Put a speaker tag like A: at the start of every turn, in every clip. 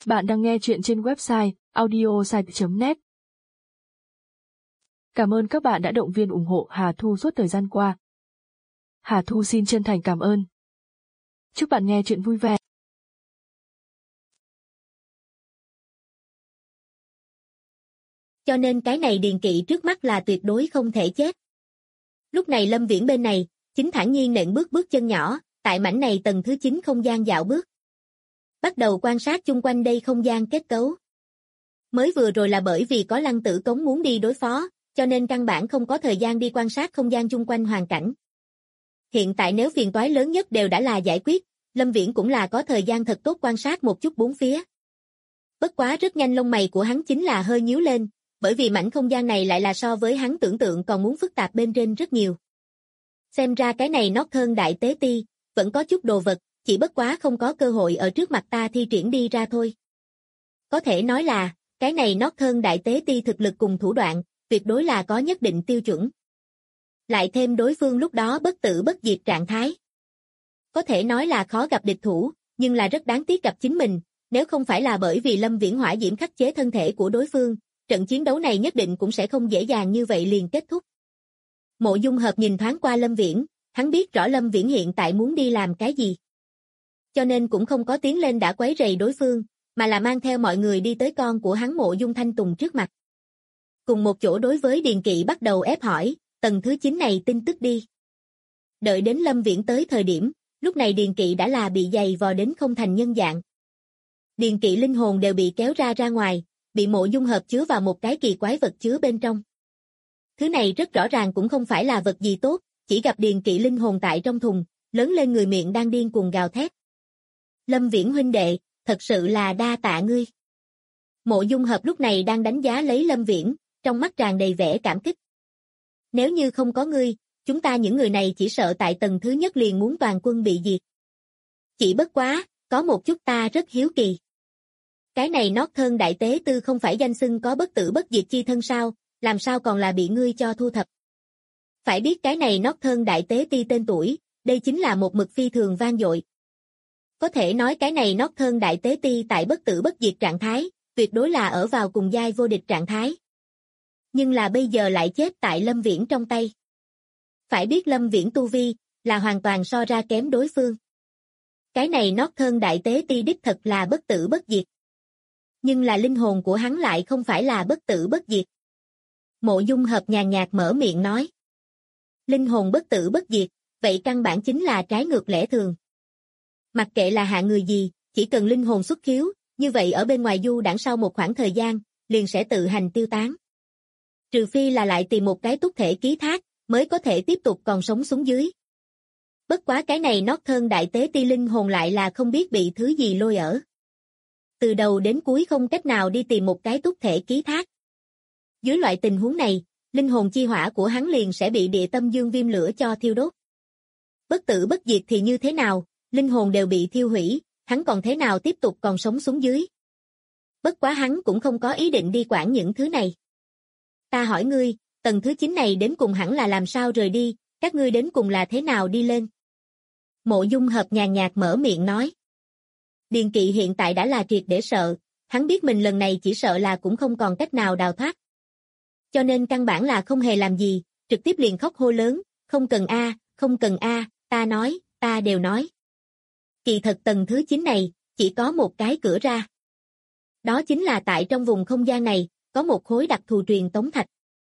A: Bạn đang nghe chuyện trên website audiosite.net. Cảm ơn các bạn đã động viên ủng hộ Hà Thu suốt thời gian qua. Hà Thu xin chân thành cảm ơn. Chúc bạn nghe chuyện vui vẻ.
B: Cho nên cái này Điền Kỵ trước mắt là tuyệt đối không thể chết. Lúc này Lâm Viễn bên này, chính thản nhiên nện bước chân nhỏ, tại mảnh này tầng thứ 9 không gian dạo bước. Bắt đầu quan sát chung quanh đây không gian kết cấu. Mới vừa rồi là bởi vì có Lăng Tử Cống muốn đi đối phó, cho nên căn bản không có thời gian đi quan sát không gian chung quanh hoàn cảnh. Hiện tại nếu phiền toái lớn nhất đều đã là giải quyết, Lâm Viễn cũng là có thời gian thật tốt quan sát một chút bốn phía. Bất quá rất nhanh lông mày của hắn chính là hơi nhíu lên, bởi vì mảnh không gian này lại là so với hắn tưởng tượng còn muốn phức tạp bên trên rất nhiều. Xem ra cái này Nocturne đại tế ti, vẫn có chút đồ vật, chỉ bất quá không có cơ hội ở trước mặt ta thi triển đi ra thôi. Có thể nói là, cái này Nocturne đại tế ti thực lực cùng thủ đoạn, tuyệt đối là có nhất định tiêu chuẩn. Lại thêm đối phương lúc đó bất tử bất diệt trạng thái. Có thể nói là khó gặp địch thủ, nhưng là rất đáng tiếc gặp chính mình, nếu không phải là bởi vì Lâm Viễn hỏa diễm khắc chế thân thể của đối phương, trận chiến đấu này nhất định cũng sẽ không dễ dàng như vậy liền kết thúc. Mộ Dung Hợp nhìn thoáng qua Lâm Viễn, hắn biết rõ Lâm Viễn hiện tại muốn đi làm cái gì. Cho nên cũng không có tiến lên đã quấy rầy đối phương, mà là mang theo mọi người đi tới con của hắn Mộ Dung Thanh Tùng trước mặt. Cùng một chỗ đối với Điền Kỵ bắt đầu ép hỏi, tầng thứ 9 này tin tức đi. Đợi đến Lâm Viễn tới thời điểm, lúc này Điền Kỵ đã là bị giày vò đến không thành nhân dạng. Điền Kỵ linh hồn đều bị kéo ra ngoài, bị Mộ Dung Hợp chứa vào một cái kỳ quái vật chứa bên trong. Thứ này rất rõ ràng cũng không phải là vật gì tốt, chỉ gặp Điền Kỵ linh hồn tại trong thùng, lớn lên người miệng đang điên cuồng gào thét. Lâm Viễn huynh đệ, thật sự là đa tạ ngươi. Mộ Dung Hợp lúc này đang đánh giá lấy Lâm Viễn, trong mắt tràn đầy vẻ cảm kích. Nếu như không có ngươi, chúng ta những người này chỉ sợ tại tầng thứ nhất liền muốn toàn quân bị diệt. Chỉ bất quá, có một chút ta rất hiếu kỳ. Cái này Nocturne đại tế tư không phải danh xưng có bất tử bất diệt chi thân sao, làm sao còn là bị ngươi cho thu thập. Phải biết cái này Nocturne đại tế ti tên tuổi, đây chính là một mực phi thường vang dội. Có thể nói cái này Nocturne đại tế ti tại bất tử bất diệt trạng thái, tuyệt đối là ở vào cùng giai vô địch trạng thái. Nhưng là bây giờ lại chết tại Lâm Viễn trong tay. Phải biết Lâm Viễn tu vi, là hoàn toàn so ra kém đối phương. Cái này Nocturne đại tế ti đích thật là bất tử bất diệt. Nhưng là linh hồn của hắn lại không phải là bất tử bất diệt. Mộ Dung Hợp nhàn nhạt mở miệng nói. Linh hồn bất tử bất diệt, vậy căn bản chính là trái ngược lẽ thường. Mặc kệ là hạng người gì, chỉ cần linh hồn xuất khiếu, như vậy ở bên ngoài du đãng sau một khoảng thời gian, liền sẽ tự hành tiêu tán. Trừ phi là lại tìm một cái túc thể ký thác, mới có thể tiếp tục còn sống xuống dưới. Bất quá cái này Nocturne đại tế ti linh hồn lại là không biết bị thứ gì lôi ở. Từ đầu đến cuối không cách nào đi tìm một cái túc thể ký thác. Dưới loại tình huống này, linh hồn chi hỏa của hắn liền sẽ bị địa tâm dương viêm lửa cho thiêu đốt. Bất tử bất diệt thì như thế nào, linh hồn đều bị thiêu hủy, hắn còn thế nào tiếp tục còn sống xuống dưới. Bất quá hắn cũng không có ý định đi quản những thứ này. Ta hỏi ngươi, tầng thứ 9 này đến cùng hẳn là làm sao rời đi, các ngươi đến cùng là thế nào đi lên? Mộ Dung Hợp nhàn nhạt mở miệng nói. Điền Kỵ hiện tại đã là triệt để sợ, hắn biết mình lần này chỉ sợ là cũng không còn cách nào đào thoát. Cho nên căn bản là không hề làm gì, trực tiếp liền khóc hô lớn, không cần a, không cần a, ta nói, ta đều nói. Kỳ thật tầng thứ 9 này, chỉ có một cái cửa ra. Đó chính là tại trong vùng không gian này, có một khối đặc thù truyền tống thạch.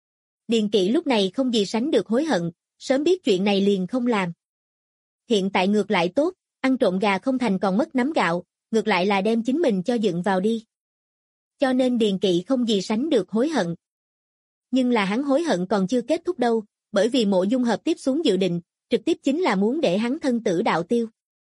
B: Điền Kỵ lúc này không gì sánh được hối hận, sớm biết chuyện này liền không làm. Hiện tại ngược lại tốt, ăn trộm gà không thành còn mất nắm gạo, ngược lại là đem chính mình cho dựng vào đi. Cho nên Điền Kỵ không gì sánh được hối hận. Nhưng là hắn hối hận còn chưa kết thúc đâu, bởi vì Mộ Dung Hợp tiếp xuống dự định, trực tiếp chính là muốn để hắn thân tử đạo tiêu.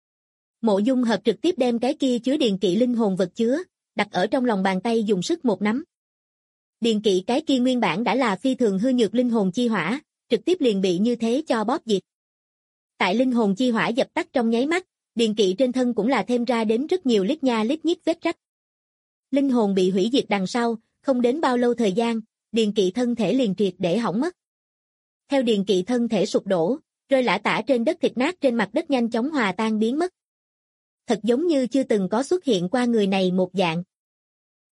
B: Mộ Dung Hợp trực tiếp đem cái kia chứa Điền Kỵ linh hồn vật chứa, đặt ở trong lòng bàn tay dùng sức một nắm. Điền Kỵ cái kia nguyên bản đã là phi thường hư nhược linh hồn chi hỏa, trực tiếp liền bị như thế cho bóp diệt. Tại linh hồn chi hỏa dập tắt trong nháy mắt, Điền Kỵ trên thân cũng là thêm ra đến rất nhiều lít nha lít nhít vết rách. Linh hồn bị hủy diệt đằng sau, không đến bao lâu thời gian, Điền Kỵ thân thể liền triệt để hỏng mất. Theo Điền Kỵ thân thể sụp đổ, rơi lả tả trên đất thịt nát trên mặt đất nhanh chóng hòa tan biến mất. Thật giống như chưa từng có xuất hiện qua người này một dạng,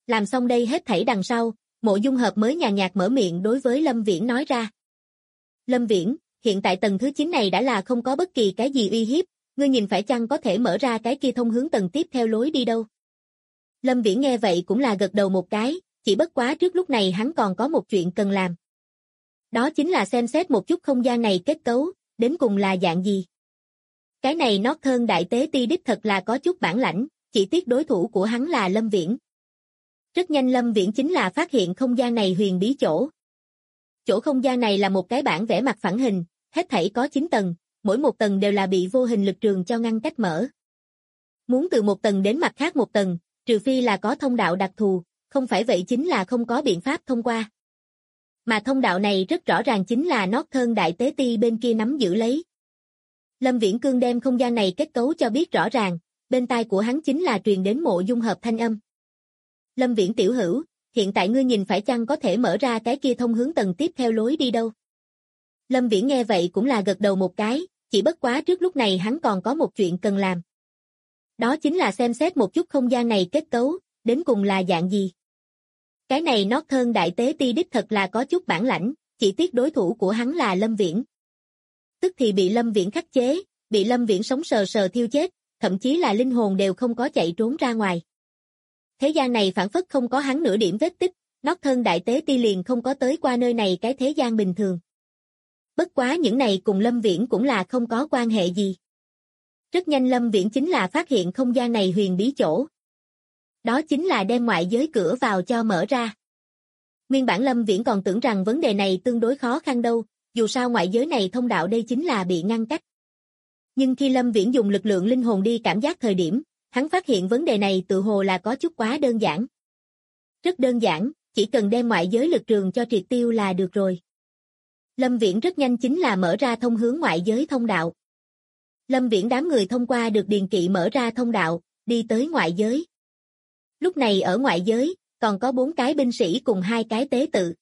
B: Làm xong đây hết thảy đằng sau, Mộ Dung Hợp mới nhàn nhạt mở miệng đối với Lâm Viễn nói ra. Lâm Viễn, hiện tại tầng thứ 9 này đã là không có bất kỳ cái gì uy hiếp, ngươi nhìn phải chăng có thể mở ra cái kia thông hướng tầng tiếp theo lối đi đâu? Lâm Viễn nghe vậy cũng là gật đầu một cái, chỉ bất quá trước lúc này hắn còn có một chuyện cần làm. Đó chính là xem xét một chút không gian này kết cấu, đến cùng là dạng gì. Cái này Northern Đại Tế Ti đích thật là có chút bản lãnh, chỉ tiếc đối thủ của hắn là Lâm Viễn. Rất nhanh Lâm Viễn chính là phát hiện không gian này huyền bí chỗ. Chỗ không gian này là một cái bảng vẽ mặt phẳng hình, hết thảy có 9 tầng, mỗi một tầng đều là bị vô hình lực trường cho ngăn cách mở. Muốn từ một tầng đến mặt khác một tầng, trừ phi là có thông đạo đặc thù, không phải vậy chính là không có biện pháp thông qua. Mà thông đạo này rất rõ ràng chính là Northern Đại Tế Ti bên kia nắm giữ lấy. Lâm Viễn Cương đem không gian này kết cấu cho biết rõ ràng, bên tai của hắn chính là truyền đến Mộ Dung Hợp thanh âm. Lâm Viễn tiểu hữu, hiện tại ngươi nhìn phải chăng có thể mở ra cái kia thông hướng tầng tiếp theo lối đi đâu? Lâm Viễn nghe vậy cũng là gật đầu một cái, chỉ bất quá trước lúc này hắn còn có một chuyện cần làm. Đó chính là xem xét một chút không gian này kết cấu, đến cùng là dạng gì. Cái này Northern Đại Tế Ti đích thật là có chút bản lãnh, chỉ tiếc đối thủ của hắn là Lâm Viễn. Tức thì bị Lâm Viễn khắc chế, bị Lâm Viễn sống sờ sờ thiêu chết, thậm chí là linh hồn đều không có chạy trốn ra ngoài. Thế gian này phản phất không có hắn nửa điểm vết tích, Northern Đại Tế Ti liền không có tới qua nơi này cái thế gian bình thường. Bất quá những này cùng Lâm Viễn cũng là không có quan hệ gì. Rất nhanh Lâm Viễn chính là phát hiện không gian này huyền bí chỗ. Đó chính là đem ngoại giới cửa vào cho mở ra. Nguyên bản Lâm Viễn còn tưởng rằng vấn đề này tương đối khó khăn đâu, dù sao ngoại giới này thông đạo đây chính là bị ngăn cách. Nhưng khi Lâm Viễn dùng lực lượng linh hồn đi cảm giác thời điểm, hắn phát hiện vấn đề này tự hồ là có chút quá đơn giản. Rất đơn giản, chỉ cần đem ngoại giới lực trường cho triệt tiêu là được rồi. Lâm Viễn rất nhanh chính là mở ra thông hướng ngoại giới thông đạo. Lâm Viễn đám người thông qua được điền kỵ mở ra thông đạo, đi tới ngoại giới. Lúc này ở ngoại giới, còn có 4 cái binh sĩ cùng 2 cái tế tự.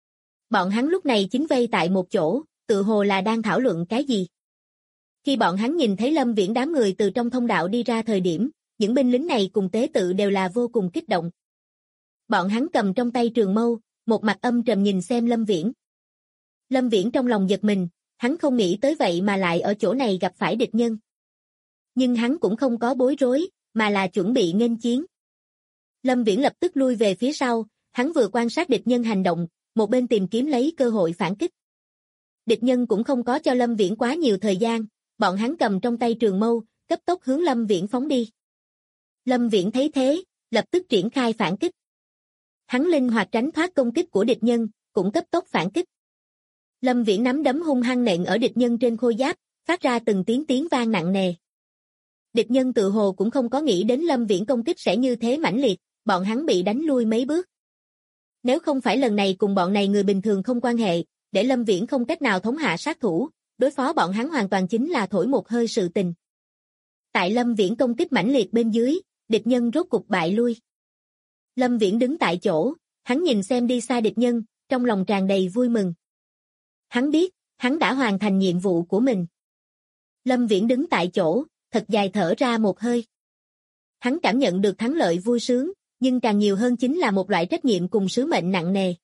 B: Bọn hắn lúc này chính vây tại một chỗ, tự hồ là đang thảo luận cái gì. Khi bọn hắn nhìn thấy Lâm Viễn đám người từ trong thông đạo đi ra thời điểm, những binh lính này cùng tế tự đều là vô cùng kích động. Bọn hắn cầm trong tay trường mâu, một mặt âm trầm nhìn xem Lâm Viễn. Lâm Viễn trong lòng giật mình, hắn không nghĩ tới vậy mà lại ở chỗ này gặp phải địch nhân. Nhưng hắn cũng không có bối rối, mà là chuẩn bị nghênh chiến. Lâm Viễn lập tức lui về phía sau, hắn vừa quan sát địch nhân hành động, một bên tìm kiếm lấy cơ hội phản kích. Địch nhân cũng không có cho Lâm Viễn quá nhiều thời gian, bọn hắn cầm trong tay trường mâu, cấp tốc hướng Lâm Viễn phóng đi. Lâm Viễn thấy thế, lập tức triển khai phản kích. Hắn linh hoạt tránh thoát công kích của địch nhân, cũng cấp tốc phản kích. Lâm Viễn nắm đấm hung hăng nện ở địch nhân trên khôi giáp, phát ra từng tiếng vang nặng nề. Địch nhân tự hồ cũng không có nghĩ đến Lâm Viễn công kích sẽ như thế mãnh liệt, bọn hắn bị đánh lui mấy bước. Nếu không phải lần này cùng bọn này người bình thường không quan hệ, để Lâm Viễn không cách nào thống hạ sát thủ, đối phó bọn hắn hoàn toàn chính là thổi một hơi sự tình. Tại Lâm Viễn công kích mãnh liệt bên dưới, địch nhân rốt cục bại lui. Lâm Viễn đứng tại chỗ, hắn nhìn xem đi xa địch nhân, trong lòng tràn đầy vui mừng. Hắn biết, hắn đã hoàn thành nhiệm vụ của mình. Lâm Viễn đứng tại chỗ, thật dài thở ra một hơi. Hắn cảm nhận được thắng lợi vui sướng, nhưng càng nhiều hơn chính là một loại trách nhiệm cùng sứ mệnh nặng nề.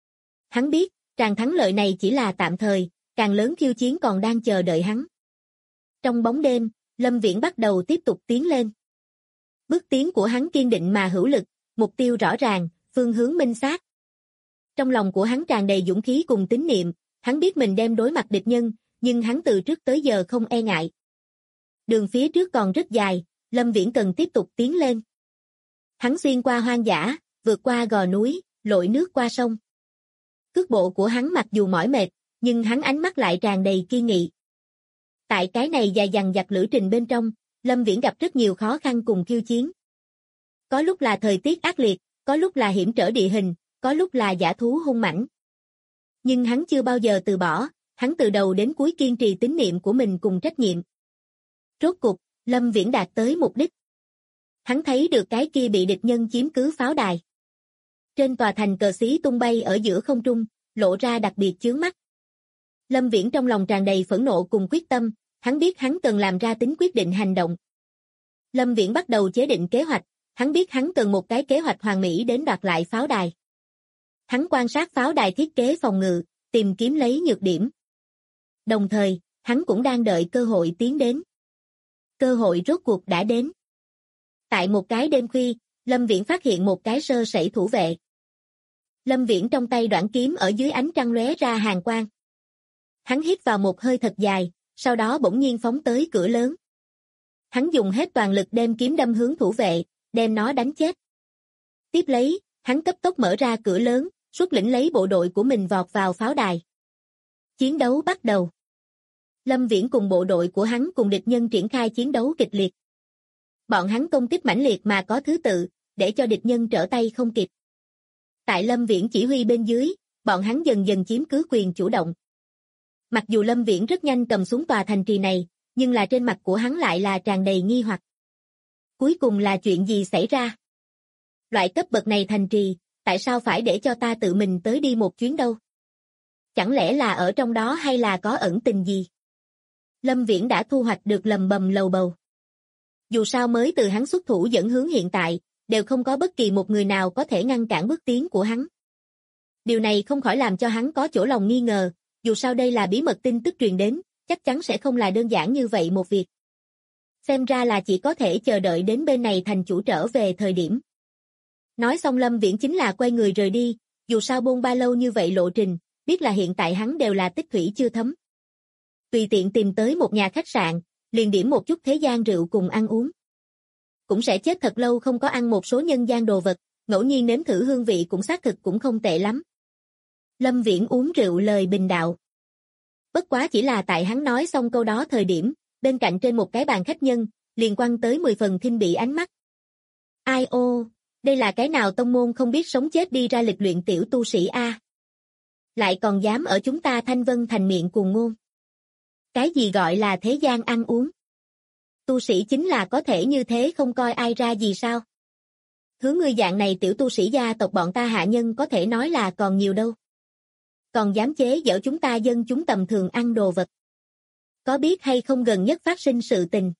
B: Hắn biết, tràng thắng lợi này chỉ là tạm thời, càng lớn khiêu chiến còn đang chờ đợi hắn. Trong bóng đêm, Lâm Viễn bắt đầu tiếp tục tiến lên. Bước tiến của hắn kiên định mà hữu lực, mục tiêu rõ ràng, phương hướng minh xác. Trong lòng của hắn tràn đầy dũng khí cùng tín niệm, hắn biết mình đem đối mặt địch nhân, nhưng hắn từ trước tới giờ không e ngại. Đường phía trước còn rất dài, Lâm Viễn cần tiếp tục tiến lên. Hắn xuyên qua hoang dã, vượt qua gò núi, lội nước qua sông. Cước bộ của hắn mặc dù mỏi mệt, nhưng hắn ánh mắt lại tràn đầy kiên nghị. Tại cái này dài dằng dặc lữ trình bên trong, Lâm Viễn gặp rất nhiều khó khăn cùng khiêu chiến. Có lúc là thời tiết ác liệt, có lúc là hiểm trở địa hình, có lúc là dã thú hung mãnh. Nhưng hắn chưa bao giờ từ bỏ, hắn từ đầu đến cuối kiên trì tín niệm của mình cùng trách nhiệm. Rốt cục, Lâm Viễn đạt tới mục đích. Hắn thấy được cái kia bị địch nhân chiếm cứ pháo đài. Trên tòa thành cờ xí tung bay ở giữa không trung, lộ ra đặc biệt chướng mắt. Lâm Viễn trong lòng tràn đầy phẫn nộ cùng quyết tâm, hắn biết hắn cần làm ra tính quyết định hành động. Lâm Viễn bắt đầu chế định kế hoạch, Hắn biết hắn cần một cái kế hoạch hoàn mỹ đến đoạt lại pháo đài. Hắn quan sát pháo đài thiết kế phòng ngự, tìm kiếm lấy nhược điểm. Đồng thời, hắn cũng đang đợi cơ hội tiến đến. Cơ hội rốt cuộc đã đến. Tại một cái đêm khuya, Lâm Viễn phát hiện một cái sơ sẩy thủ vệ. Lâm Viễn trong tay đoạn kiếm ở dưới ánh trăng lóe ra hàn quang. Hắn hít vào một hơi thật dài, sau đó bỗng nhiên phóng tới cửa lớn. Hắn dùng hết toàn lực đem kiếm đâm hướng thủ vệ, đem nó đánh chết. Tiếp lấy, hắn cấp tốc mở ra cửa lớn, xuất lĩnh lấy bộ đội của mình vọt vào pháo đài. Chiến đấu bắt đầu. Lâm Viễn cùng bộ đội của hắn cùng địch nhân triển khai chiến đấu kịch liệt. Bọn hắn công kích mãnh liệt mà có thứ tự, để cho địch nhân trở tay không kịp. Tại Lâm Viễn chỉ huy bên dưới, bọn hắn dần dần chiếm cứ quyền chủ động. Mặc dù Lâm Viễn rất nhanh cầm xuống tòa thành trì này, nhưng là trên mặt của hắn lại là tràn đầy nghi hoặc. Cuối cùng là chuyện gì xảy ra? Loại cấp bậc này thành trì, tại sao phải để cho ta tự mình tới đi một chuyến đâu? Chẳng lẽ là ở trong đó hay là có ẩn tình gì? Lâm Viễn đã thu hoạch được lầm bầm lầu bầu. Dù sao mới từ hắn xuất thủ dẫn hướng hiện tại, đều không có bất kỳ một người nào có thể ngăn cản bước tiến của hắn. Điều này không khỏi làm cho hắn có chỗ lòng nghi ngờ, dù sao đây là bí mật tin tức truyền đến, chắc chắn sẽ không là đơn giản như vậy một việc. Xem ra là chỉ có thể chờ đợi đến bên này thành chủ trở về thời điểm. Nói xong Lâm Viễn chính là quay người rời đi, dù sao bôn ba lâu như vậy lộ trình, biết là hiện tại hắn đều là tích thủy chưa thấm. Tùy tiện tìm tới một nhà khách sạn, liền điểm một chút thế gian rượu cùng ăn uống. Cũng sẽ chết thật lâu không có ăn một số nhân gian đồ vật, ngẫu nhiên nếm thử hương vị cũng xác thực cũng không tệ lắm. Lâm Viễn uống rượu lời bình đạo. Bất quá chỉ là tại hắn nói xong câu đó thời điểm, bên cạnh trên một cái bàn khách nhân, liền quăng tới 10 phần khinh bỉ ánh mắt. Ai ô, đây là cái nào tông môn không biết sống chết đi ra lịch luyện tiểu tu sĩ a? Lại còn dám ở chúng ta Thanh Vân Thành miệng cuồng ngôn. Cái gì gọi là thế gian ăn uống? Tu sĩ chính là có thể như thế không coi ai ra gì sao? Hướng ngươi dạng này tiểu tu sĩ gia tộc bọn ta hạ nhân có thể nói là còn nhiều đâu. Còn dám chế giễu chúng ta dân chúng tầm thường ăn đồ vật. Có biết hay không gần nhất phát sinh sự tình?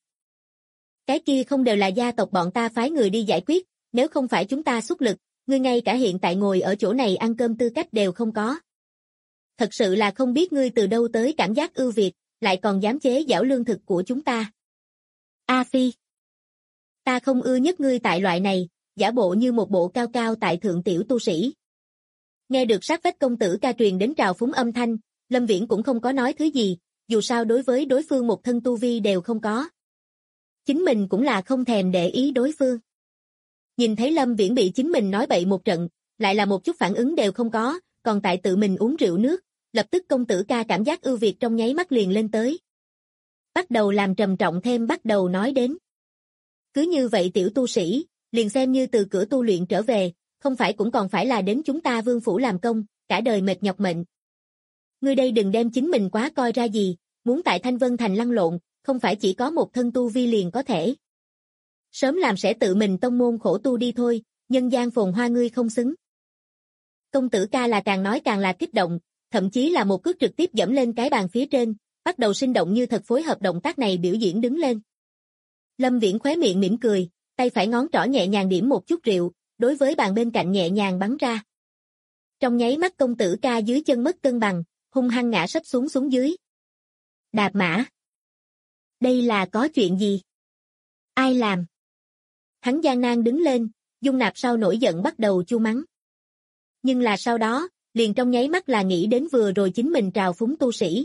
B: Cái kia không đều là gia tộc bọn ta phái người đi giải quyết, nếu không phải chúng ta xuất lực, ngươi ngay cả hiện tại ngồi ở chỗ này ăn cơm tư cách đều không có. Thật sự là không biết ngươi từ đâu tới cảm giác ưu việt, lại còn dám chế giễu lương thực của chúng ta. A Phi, ta không ưa nhất ngươi tại loại này, giả bộ như một bộ cao cao tại thượng tiểu tu sĩ. Nghe được sát vách công tử ca truyền đến trào phúng âm thanh, Lâm Viễn cũng không có nói thứ gì, dù sao đối với đối phương một thân tu vi đều không có. Chính mình cũng là không thèm để ý đối phương. Nhìn thấy Lâm Viễn bị chính mình nói bậy một trận, lại là một chút phản ứng đều không có, còn tại tự mình uống rượu nước, lập tức công tử ca cảm giác ưu việt trong nháy mắt liền lên tới. Bắt đầu làm trầm trọng thêm bắt đầu nói đến. Cứ như vậy tiểu tu sĩ, liền xem như từ cửa tu luyện trở về, không phải cũng còn phải là đến chúng ta vương phủ làm công, cả đời mệt nhọc mệnh. Ngươi đây đừng đem chính mình quá coi ra gì, muốn tại Thanh Vân Thành lăn lộn, không phải chỉ có một thân tu vi liền có thể. Sớm làm sẽ tự mình tông môn khổ tu đi thôi, nhân gian phồn hoa ngươi không xứng. Công tử ca là càng nói càng là kích động, thậm chí là một cước trực tiếp dẫm lên cái bàn phía trên, bắt đầu sinh động như thật phối hợp động tác này biểu diễn đứng lên. Lâm Viễn khóe miệng mỉm cười, tay phải ngón trỏ nhẹ nhàng điểm một chút rượu, đối với bàn bên cạnh nhẹ nhàng bắn ra. Trong nháy mắt công tử ca dưới chân mất cân bằng, hung hăng ngã sấp xuống xuống dưới. Đạp mã. Đây là có chuyện gì? Ai làm? Hắn gian nan đứng lên, Dung Nạp sau nổi giận bắt đầu chu mắng. Nhưng là sau đó, liền trong nháy mắt là nghĩ đến vừa rồi chính mình trào phúng tu sĩ.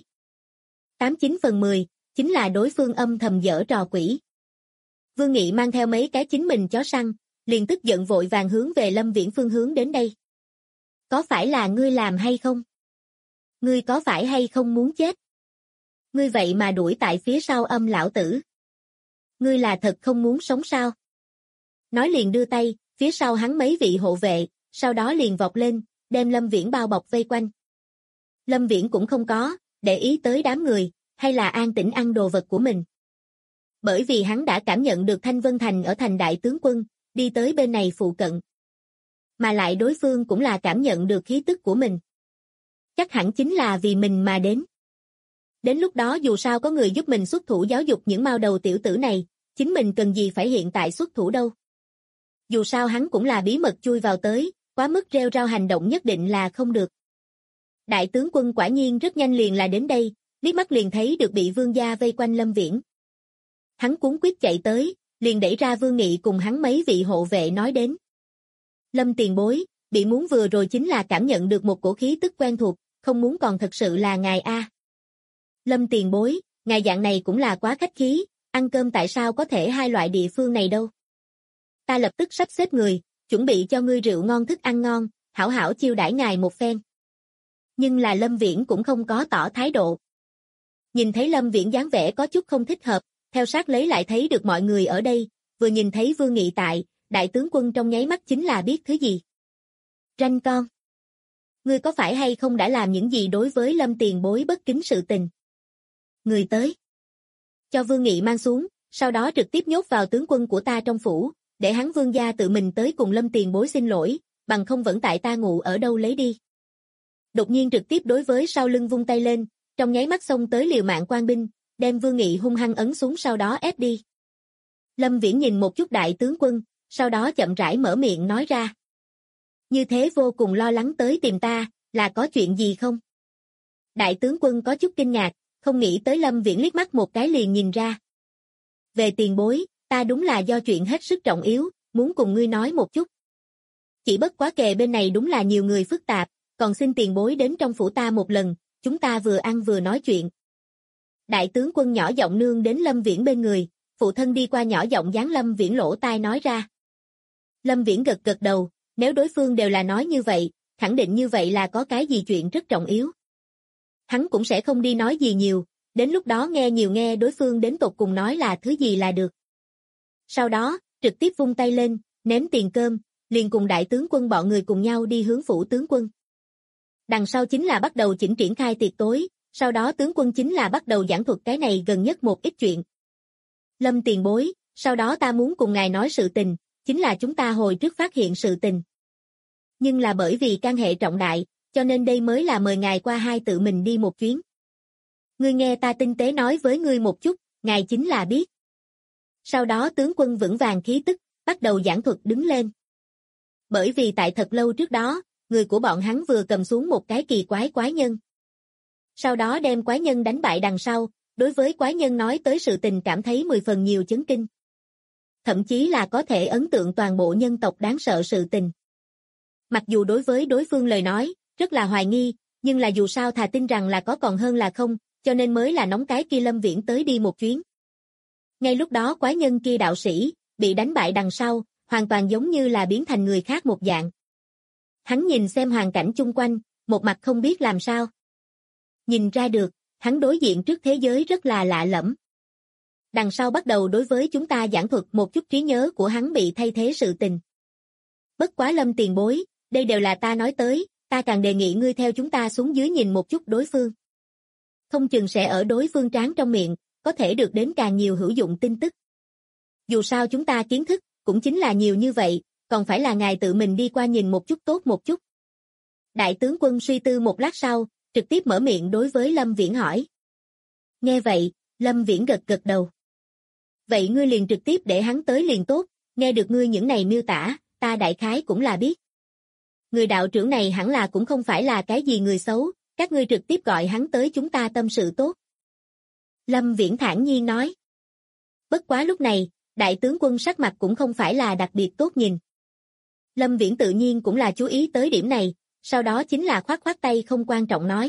B: 89 phần 10, chính là đối phương âm thầm giở trò quỷ. Vương Nghị mang theo mấy cái chính mình chó săn, liền tức giận vội vàng hướng về Lâm Viễn phương hướng đến đây. Có phải là ngươi làm hay không? Ngươi có phải hay không muốn chết? Ngươi vậy mà đuổi tại phía sau âm lão tử. Ngươi là thật không muốn sống sao? Nói liền đưa tay, phía sau hắn mấy vị hộ vệ, sau đó liền vọt lên, đem Lâm Viễn bao bọc vây quanh. Lâm Viễn cũng không có để ý tới đám người, hay là an tĩnh ăn đồ vật của mình. Bởi vì hắn đã cảm nhận được Thanh Vân Thành ở thành đại tướng quân, đi tới bên này phụ cận. Mà lại đối phương cũng là cảm nhận được khí tức của mình. Chắc hẳn chính là vì mình mà đến. Đến lúc đó dù sao có người giúp mình xuất thủ giáo dục những mao đầu tiểu tử này, chính mình cần gì phải hiện tại xuất thủ đâu. Dù sao hắn cũng là bí mật chui vào tới, quá mức rêu rao hành động nhất định là không được. Đại tướng quân quả nhiên rất nhanh liền là đến đây, liếc mắt liền thấy được bị Vương gia vây quanh Lâm Viễn. Hắn cuống quýt chạy tới, liền đẩy ra Vương Nghị cùng hắn mấy vị hộ vệ nói đến. Lâm tiền bối, bị muốn vừa rồi chính là cảm nhận được một cổ khí tức quen thuộc, không muốn còn thật sự là ngài a. Lâm tiền bối, ngài dạng này cũng là quá khách khí, ăn cơm tại sao có thể hai loại địa phương này đâu. Ta lập tức sắp xếp người, chuẩn bị cho ngươi rượu ngon thức ăn ngon, hảo hảo chiêu đãi ngài một phen. Nhưng là Lâm Viễn cũng không có tỏ thái độ. Nhìn thấy Lâm Viễn dáng vẻ có chút không thích hợp, theo sát lấy lại thấy được mọi người ở đây, vừa nhìn thấy Vương Nghị tại, đại tướng quân trong nháy mắt chính là biết thứ gì. Ranh con! Ngươi có phải hay không đã làm những gì đối với Lâm tiền bối bất kính sự tình? Người tới! Cho Vương Nghị mang xuống, sau đó trực tiếp nhốt vào tướng quân của ta trong phủ, để hắn Vương gia tự mình tới cùng Lâm tiền bối xin lỗi, bằng không vẫn tại ta ngủ ở đâu lấy đi. Đột nhiên trực tiếp đối với sau lưng vung tay lên, trong nháy mắt xông tới liều mạng quan binh, đem Vương Nghị hung hăng ấn xuống sau đó ép đi. Lâm Viễn nhìn một chút đại tướng quân, sau đó chậm rãi mở miệng nói ra. Như thế vô cùng lo lắng tới tìm ta, là có chuyện gì không? Đại tướng quân có chút kinh ngạc, không nghĩ tới Lâm Viễn liếc mắt một cái liền nhìn ra. Về tiền bối, ta đúng là do chuyện hết sức trọng yếu, muốn cùng ngươi nói một chút. Chỉ bất quá kề bên này đúng là nhiều người phức tạp, còn xin tiền bối đến trong phủ ta một lần, chúng ta vừa ăn vừa nói chuyện. Đại tướng quân nhỏ giọng nương đến Lâm Viễn bên người, phụ thân đi qua nhỏ giọng dán Lâm Viễn lỗ tai nói ra. Lâm Viễn gật gật đầu, nếu đối phương đều là nói như vậy, khẳng định như vậy là có cái gì chuyện rất trọng yếu. Hắn cũng sẽ không đi nói gì nhiều, đến lúc đó nghe nhiều nghe đối phương đến tột cùng nói là thứ gì là được. Sau đó, trực tiếp vung tay lên, ném tiền cơm, liền cùng đại tướng quân bọn người cùng nhau đi hướng phủ tướng quân. Đằng sau chính là bắt đầu triển khai tiệc tối, sau đó tướng quân chính là bắt đầu giảng thuật cái này gần nhất một ít chuyện. Lâm tiền bối, sau đó ta muốn cùng ngài nói sự tình, chính là chúng ta hồi trước phát hiện sự tình. Nhưng là bởi vì can hệ trọng đại, cho nên đây mới là mời ngài qua hai tự mình đi một chuyến. Ngươi nghe ta tinh tế nói với ngươi một chút, ngài chính là biết. Sau đó tướng quân vững vàng khí tức, bắt đầu giảng thuật đứng lên. Bởi vì tại thật lâu trước đó, người của bọn hắn vừa cầm xuống một cái kỳ quái nhân. Sau đó đem quái nhân đánh bại đằng sau, đối với quái nhân nói tới sự tình cảm thấy 10 phần nhiều chấn kinh. Thậm chí là có thể ấn tượng toàn bộ nhân tộc đáng sợ sự tình. Mặc dù đối với đối phương lời nói, rất là hoài nghi, nhưng là dù sao thà tin rằng là có còn hơn là không, cho nên mới là nóng cái kia Lâm Viễn tới đi một chuyến. Ngay lúc đó quái nhân kia đạo sĩ, bị đánh bại đằng sau, hoàn toàn giống như là biến thành người khác một dạng. Hắn nhìn xem hoàn cảnh chung quanh, một mặt không biết làm sao. Nhìn ra được, hắn đối diện trước thế giới rất là lạ lẫm. Đằng sau bắt đầu đối với chúng ta giảng thuật một chút trí nhớ của hắn bị thay thế sự tình. Bất quá Lâm tiền bối, đây đều là ta nói tới, ta càng đề nghị ngươi theo chúng ta xuống dưới nhìn một chút đối phương. Không chừng sẽ ở đối phương trán trong miệng, có thể được đến càng nhiều hữu dụng tin tức. Dù sao chúng ta kiến thức, cũng chính là nhiều như vậy, còn phải là ngài tự mình đi qua nhìn một chút tốt một chút. Đại tướng quân suy tư một lát sau, trực tiếp mở miệng đối với Lâm Viễn hỏi. Nghe vậy, Lâm Viễn gật gật đầu. Vậy ngươi liền trực tiếp để hắn tới liền tốt, nghe được ngươi những này miêu tả, ta đại khái cũng là biết. Người đạo trưởng này hẳn là cũng không phải là cái gì người xấu, các ngươi trực tiếp gọi hắn tới chúng ta tâm sự tốt. Lâm Viễn thản nhiên nói. Bất quá lúc này, đại tướng quân sắc mặt cũng không phải là đặc biệt tốt nhìn. Lâm Viễn tự nhiên cũng là chú ý tới điểm này, sau đó chính là khoát khoát tay không quan trọng nói.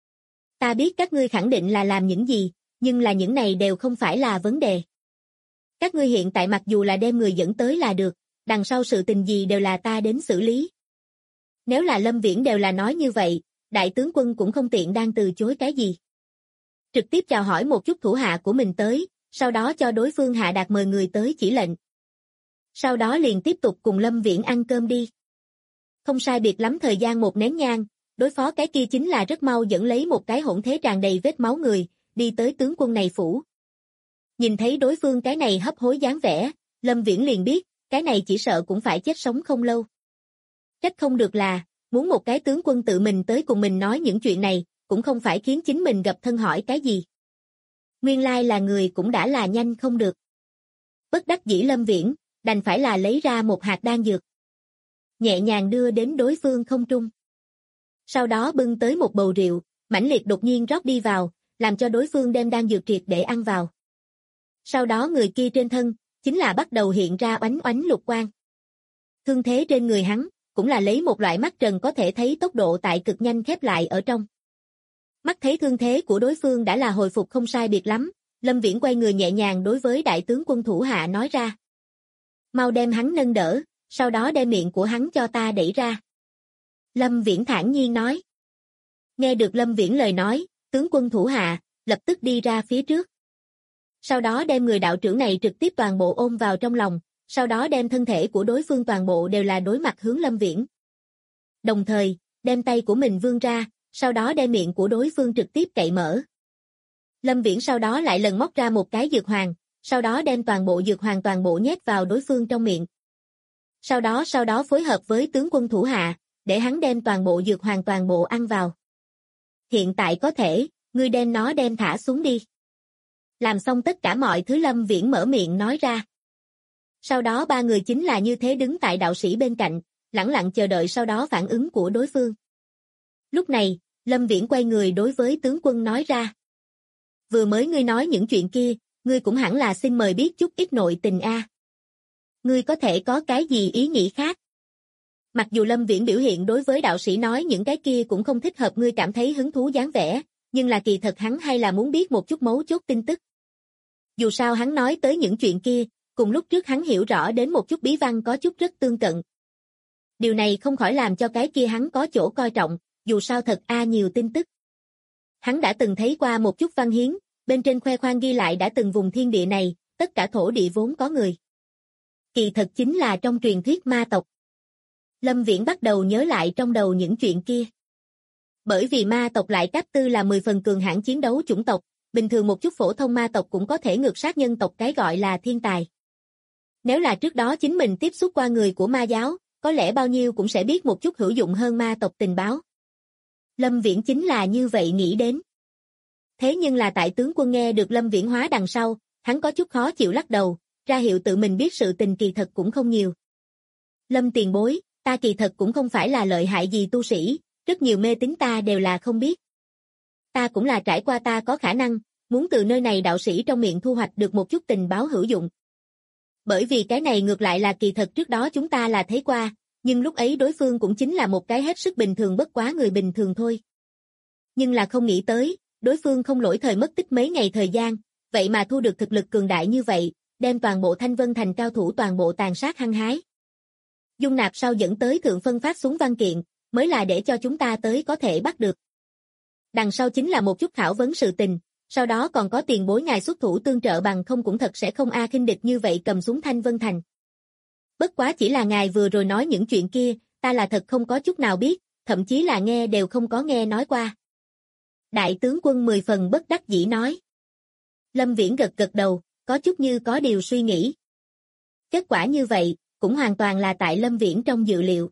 B: Ta biết các ngươi khẳng định là làm những gì, nhưng là những này đều không phải là vấn đề. Các ngươi hiện tại mặc dù là đem người dẫn tới là được, đằng sau sự tình gì đều là ta đến xử lý. Nếu là Lâm Viễn đều là nói như vậy, đại tướng quân cũng không tiện đang từ chối cái gì. Trực tiếp chào hỏi một chút thủ hạ của mình tới, sau đó cho đối phương hạ đạt mời người tới chỉ lệnh. Sau đó liền tiếp tục cùng Lâm Viễn ăn cơm đi. Không sai biệt lắm thời gian một nén nhang, đối phó cái kia chính là rất mau dẫn lấy một cái hỗn thế tràn đầy vết máu người, đi tới tướng quân này phủ. Nhìn thấy đối phương cái này hấp hối dáng vẻ, Lâm Viễn liền biết, cái này chỉ sợ cũng phải chết sống không lâu. Trách không được là, muốn một cái tướng quân tự mình tới cùng mình nói những chuyện này, cũng không phải khiến chính mình gặp thân hỏi cái gì. Nguyên lai là người cũng đã là nhanh không được. Bất đắc dĩ Lâm Viễn, đành phải là lấy ra một hạt đan dược. Nhẹ nhàng đưa đến đối phương không trung. Sau đó bưng tới một bầu rượu, mãnh liệt đột nhiên rót đi vào, làm cho đối phương đem đan dược triệt để ăn vào. Sau đó người kia trên thân, chính là bắt đầu hiện ra oánh oánh lục quang. Thương thế trên người hắn, cũng là lấy một loại mắt trần có thể thấy tốc độ tại cực nhanh khép lại ở trong. Mắt thấy thương thế của đối phương đã là hồi phục không sai biệt lắm, Lâm Viễn quay người nhẹ nhàng đối với đại tướng quân thủ hạ nói ra. Mau đem hắn nâng đỡ, sau đó đem miệng của hắn cho ta đẩy ra. Lâm Viễn thản nhiên nói. Nghe được Lâm Viễn lời nói, tướng quân thủ hạ, lập tức đi ra phía trước. Sau đó đem người đạo trưởng này trực tiếp toàn bộ ôm vào trong lòng, sau đó đem thân thể của đối phương toàn bộ đều là đối mặt hướng Lâm Viễn. Đồng thời, đem tay của mình vươn ra, sau đó đem miệng của đối phương trực tiếp cậy mở. Lâm Viễn sau đó lại lần móc ra một cái dược hoàng, sau đó đem toàn bộ dược hoàng toàn bộ nhét vào đối phương trong miệng. Sau đó phối hợp với tướng quân thủ hạ, để hắn đem toàn bộ dược hoàng toàn bộ ăn vào. Hiện tại có thể, ngươi đem nó đem thả xuống đi. Làm xong tất cả mọi thứ Lâm Viễn mở miệng nói ra. Sau đó ba người chính là như thế đứng tại đạo sĩ bên cạnh, lẳng lặng chờ đợi sau đó phản ứng của đối phương. Lúc này, Lâm Viễn quay người đối với tướng quân nói ra. Vừa mới ngươi nói những chuyện kia, ngươi cũng hẳn là xin mời biết chút ít nội tình a. Ngươi có thể có cái gì ý nghĩ khác? Mặc dù Lâm Viễn biểu hiện đối với đạo sĩ nói những cái kia cũng không thích hợp ngươi cảm thấy hứng thú dáng vẻ, nhưng là kỳ thật hắn hay là muốn biết một chút mấu chốt tin tức. Dù sao hắn nói tới những chuyện kia, cùng lúc trước hắn hiểu rõ đến một chút bí văn có chút rất tương cận. Điều này không khỏi làm cho cái kia hắn có chỗ coi trọng, dù sao thật nhiều tin tức. Hắn đã từng thấy qua một chút văn hiến, bên trên khoe khoang ghi lại đã từng vùng thiên địa này, tất cả thổ địa vốn có người. Kỳ thật chính là trong truyền thuyết ma tộc. Lâm Viễn bắt đầu nhớ lại trong đầu những chuyện kia. Bởi vì ma tộc lại cấp tư là 10 phần cường hãn chiến đấu chủng tộc, bình thường một chút phổ thông ma tộc cũng có thể ngược sát nhân tộc cái gọi là thiên tài. Nếu là trước đó chính mình tiếp xúc qua người của ma giáo, có lẽ bao nhiêu cũng sẽ biết một chút hữu dụng hơn ma tộc tình báo. Lâm Viễn chính là như vậy nghĩ đến. Thế nhưng là tại tướng quân nghe được Lâm Viễn hóa đằng sau, hắn có chút khó chịu lắc đầu, ra hiệu tự mình biết sự tình kỳ thật cũng không nhiều. Lâm tiền bối, ta kỳ thật cũng không phải là lợi hại gì tu sĩ, rất nhiều mê tín ta đều là không biết. Ta cũng là trải qua ta có khả năng, muốn từ nơi này đạo sĩ trong miệng thu hoạch được một chút tình báo hữu dụng. Bởi vì cái này ngược lại là kỳ thật trước đó chúng ta là thấy qua, nhưng lúc ấy đối phương cũng chính là một cái hết sức bình thường bất quá người bình thường thôi. Nhưng là không nghĩ tới, đối phương không lỗi thời mất tích mấy ngày thời gian, vậy mà thu được thực lực cường đại như vậy, đem toàn bộ Thanh Vân Thành cao thủ toàn bộ tàn sát hăng hái. Dung nạp sau dẫn tới thượng phân phát xuống văn kiện, mới là để cho chúng ta tới có thể bắt được. Đằng sau chính là một chút khảo vấn sự tình, sau đó còn có tiền bối ngài xuất thủ tương trợ bằng không cũng thật sẽ không khinh địch như vậy cầm xuống Thanh Vân Thành. Bất quá chỉ là ngài vừa rồi nói những chuyện kia, ta là thật không có chút nào biết, thậm chí là nghe đều không có nghe nói qua. Đại tướng quân 10 phần bất đắc dĩ nói. Lâm Viễn gật gật đầu, có chút như có điều suy nghĩ. Kết quả như vậy, cũng hoàn toàn là tại Lâm Viễn trong dự liệu.